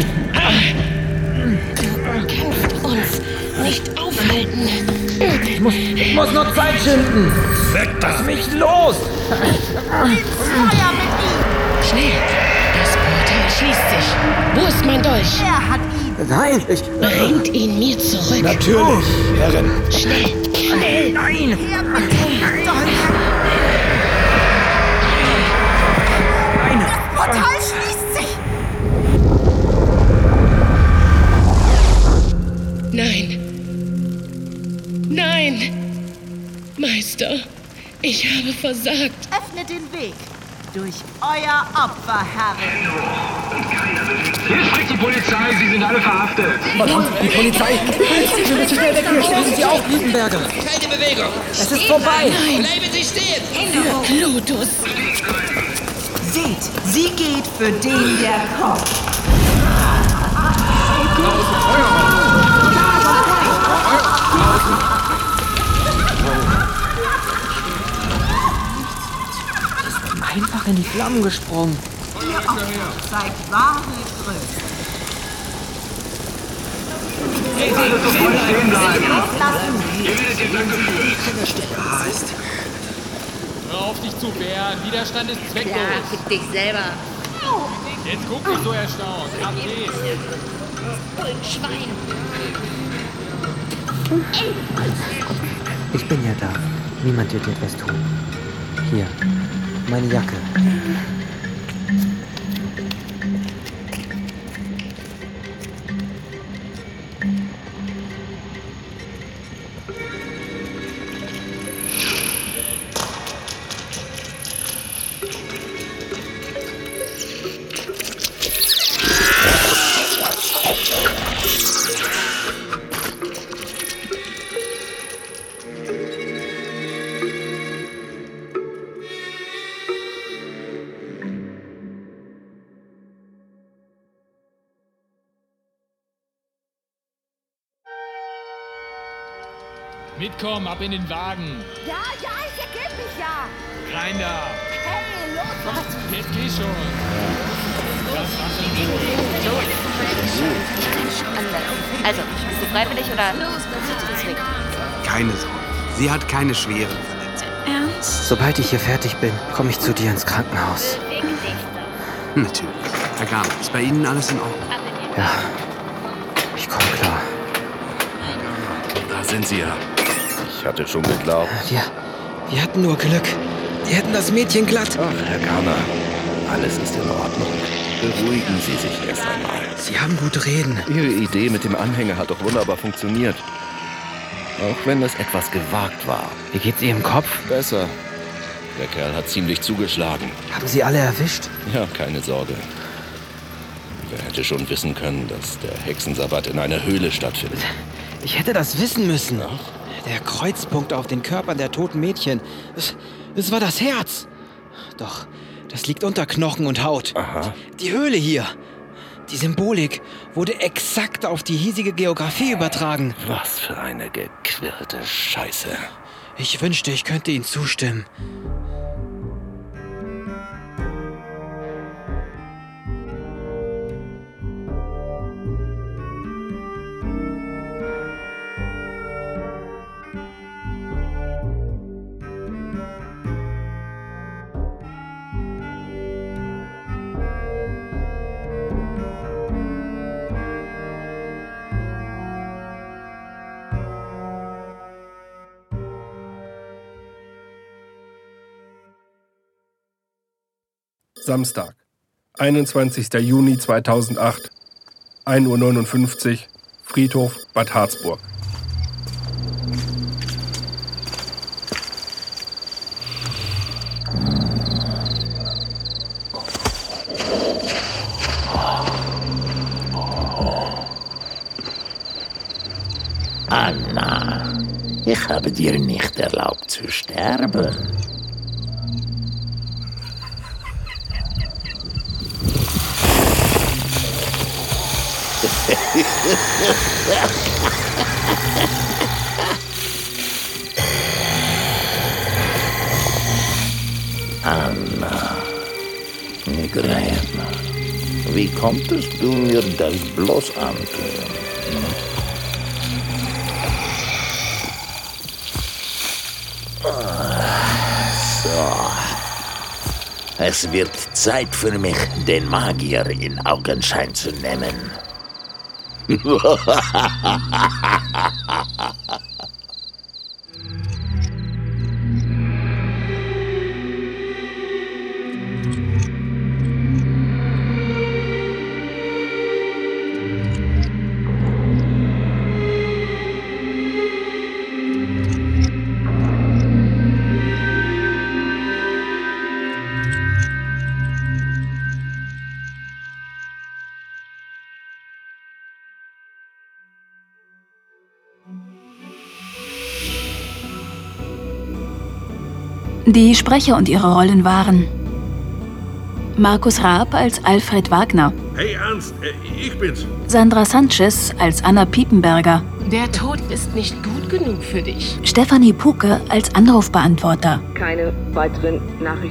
Du kannst uns nicht aufhalten. Ich muss, ich muss nur Zeit schinden. Weg da! Lass mich los! Ins Feuer mit ihm! Schnell! Das Portal schließt sich. Wo ist mein Dolch? Er hat ihn. Nein, ich... Bringt ihn mir zurück. Natürlich, Herrin. Schnell! Schnell! Nein! Er mit dem Dolch. Nein! Das Portal schließt sich. Nein! Nein! Meister, ich habe versagt. Öffnet den Weg. Durch euer Opfer, Herrin. Hier spricht die Polizei, Sie sind alle verhaftet. Verdammt, die Polizei! Wir müssen schnell weg hier, schließen Sie auf, Liebenberger! Keine Bewegung. Es ist vorbei! Nein! Bleiben Sie stehen. Für Klotus! Seht, sie geht für den, der kommt. Einfach in die Flammen gesprungen. Ihr zeigt wahre Größe. Hey, alle sofort stehen bleiben. Ihr werdet jetzt angeführt. Ja, ist. Hör auf, dich zu wehren. Widerstand ist zwecklos. Ja, fick dich selber. Jetzt guck nicht so erstaunt. Ab geht's. Schwein. Ich bin ja da. Niemand wird dir etwas tun. Hier, meine Jacke. Mitkommen, ab in den Wagen. Ja, ja, ich ergebe mich ja. Rein da. Hey, los, was? Jetzt geh schon. Das war schon Also, bist du freiwillig oder sitzt du deswegen? Keine Sorge. Sie hat keine schweren Verletzungen. Ernst? Sobald ich hier fertig bin, komme ich zu dir ins Krankenhaus. Natürlich. Herr Garner, ist bei Ihnen alles in Ordnung? Ja, ich komme klar. Da sind Sie ja. Ich hatte schon geglaubt. Wir, wir hatten nur Glück. Die hätten das Mädchen glatt. Ach, Herr Garner, alles ist in Ordnung. Beruhigen Sie sich erst einmal. Sie haben gut reden. Ihre Idee mit dem Anhänger hat doch wunderbar funktioniert. Auch wenn das etwas gewagt war. Wie geht's Ihrem Kopf? Besser. Der Kerl hat ziemlich zugeschlagen. Haben Sie alle erwischt? Ja, keine Sorge. Wer hätte schon wissen können, dass der Hexensabbat in einer Höhle stattfindet? Ich hätte das wissen müssen. Der Kreuzpunkt auf den Körpern der toten Mädchen. Es, es war das Herz. Doch, das liegt unter Knochen und Haut. Aha. Die Höhle hier. Die Symbolik wurde exakt auf die hiesige Geografie übertragen. Was für eine gequirlte Scheiße. Ich wünschte, ich könnte Ihnen zustimmen. Samstag, einundzwanzigster Juni zweitausendacht, ein Uhr neunundfünfzig, Friedhof Bad Harzburg. Anna, ich habe dir nicht erlaubt zu sterben. Anna, Migräne. Wie konntest du mir das bloß antun? So. Es wird Zeit für mich, den Magier in Augenschein zu nehmen. Die Sprecher und ihre Rollen waren Markus Raab als Alfred Wagner, Hey Ernst, äh, ich bin's. Sandra Sanchez als Anna Piepenberger, Der Tod ist nicht gut genug für dich. Stefanie Puke als Anrufbeantworter, Keine weiteren Nachrichten.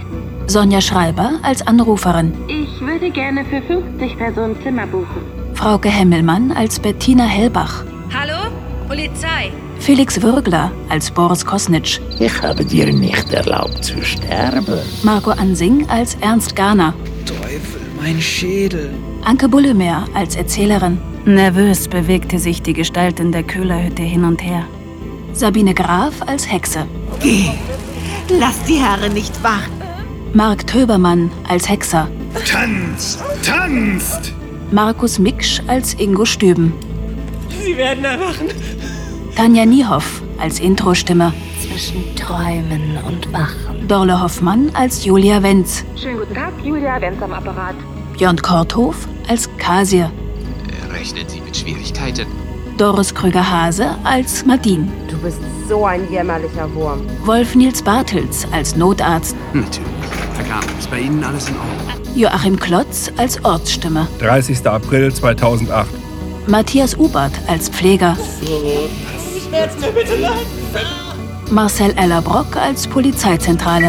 Sonja Schreiber als Anruferin. Ich würde gerne für fünfzig Personen Zimmer buchen. Frauke Hemmelmann als Bettina Hellbach. Hallo? Polizei. Felix Würgler als Boris Kosnitsch. Ich habe dir nicht erlaubt zu sterben. Marco Ansing als Ernst Garner. Teufel, mein Schädel. Anke Bullemer als Erzählerin. Nervös bewegte sich die Gestalt in der Köhlerhütte hin und her. Sabine Graf als Hexe. Geh, lass die Herren nicht warten. Mark Töbermann als Hexer. Tanzt! Tanzt! Markus Miksch als Ingo Stüben. Sie werden erwachen. Tanja Niehoff als Introstimme. Zwischen Träumen und Wachen. Dorle Hoffmann als Julia Wenz. Schönen guten Tag, Julia Wenz am Apparat. Björn Korthof als Kasir. Rechnen Sie mit Schwierigkeiten? Doris Krüger-Hase als Madine. Du bist so ein jämmerlicher Wurm. Wolf Nils Bartels als Notarzt. Natürlich. Herr Graf, ist bei Ihnen alles in Ordnung? Joachim Klotz als Ortsstimme. dreißigster April zweitausendacht. Matthias Ubert als Pfleger. Schmerz mir bitte leid. Marcel Ellerbrock als Polizeizentrale.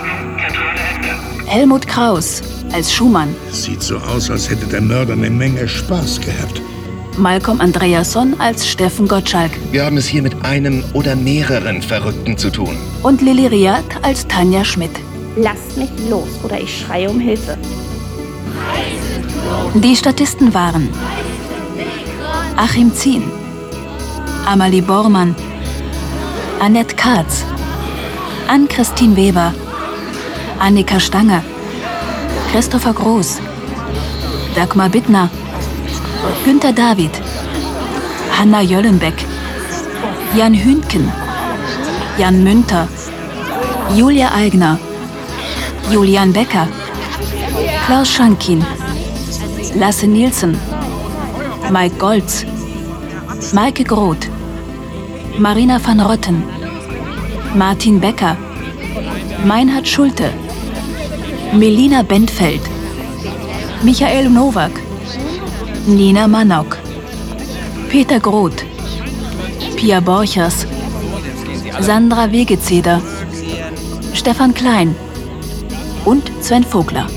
Helmut Kraus als Schumann. Sieht so aus, als hätte der Mörder eine Menge Spaß gehabt. Malcolm Andreasson als Steffen Gottschalk. Wir haben es hier mit einem oder mehreren Verrückten zu tun. Und Lili Riad als Tanja Schmidt. Lasst mich los oder ich schreie um Hilfe. Die Statisten waren Achim Zien, Amalie Bormann, Annette Katz, Ann-Christine Weber, Annika Stange, Christopher Groß, Dagmar Bittner, Günter David, Hanna Jöllenbeck, Jan Hündken, Jan Münter, Julia Eigner, Julian Becker, Klaus Schankin, Lasse Nielsen, Mike Goltz, Maike Groth, Marina van Rotten, Martin Becker, Meinhard Schulte, Melina Bentfeld, Michael Nowak, Nina Manok, Peter Groth, Pia Borchers, Sandra Wegezeder, Stefan Klein und Sven Vogler.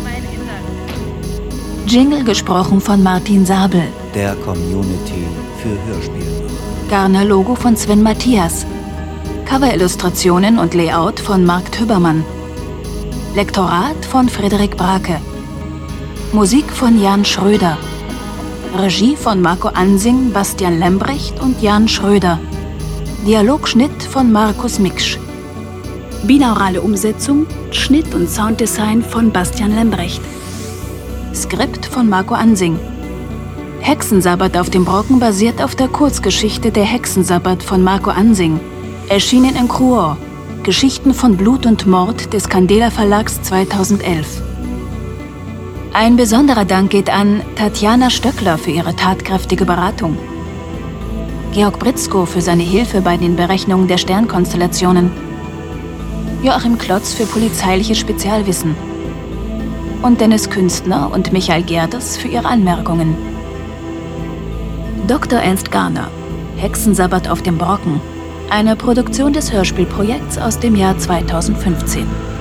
Jingle gesprochen von Martin Sabel. Der Community für Hörspiele. Garner-Logo von Sven Matthias. Cover-Illustrationen und Layout von Mark Töbermann. Lektorat von Frederik Brake. Musik von Jan Schröder. Regie von Marco Ansing, Bastian Lembrecht und Jan Schröder. Dialogschnitt von Markus Miksch. Binaurale Umsetzung, Schnitt und Sounddesign von Bastian Lembrecht. Skript von Marco Ansing. Hexensabbat auf dem Brocken basiert auf der Kurzgeschichte Der Hexensabbat von Marco Ansing. Erschienen in Cruor. Geschichten von Blut und Mord des Candela Verlags zweitausendelf. Ein besonderer Dank geht an Tatjana Stöckler für ihre tatkräftige Beratung, Georg Britzko für seine Hilfe bei den Berechnungen der Sternkonstellationen, Joachim Klotz für polizeiliches Spezialwissen und Dennis Künstner und Michael Gerdes für ihre Anmerkungen. Doktor Ernst Garner, Hexensabbat auf dem Brocken, eine Produktion des Hörspielprojekts aus dem Jahr zweitausendfünfzehn.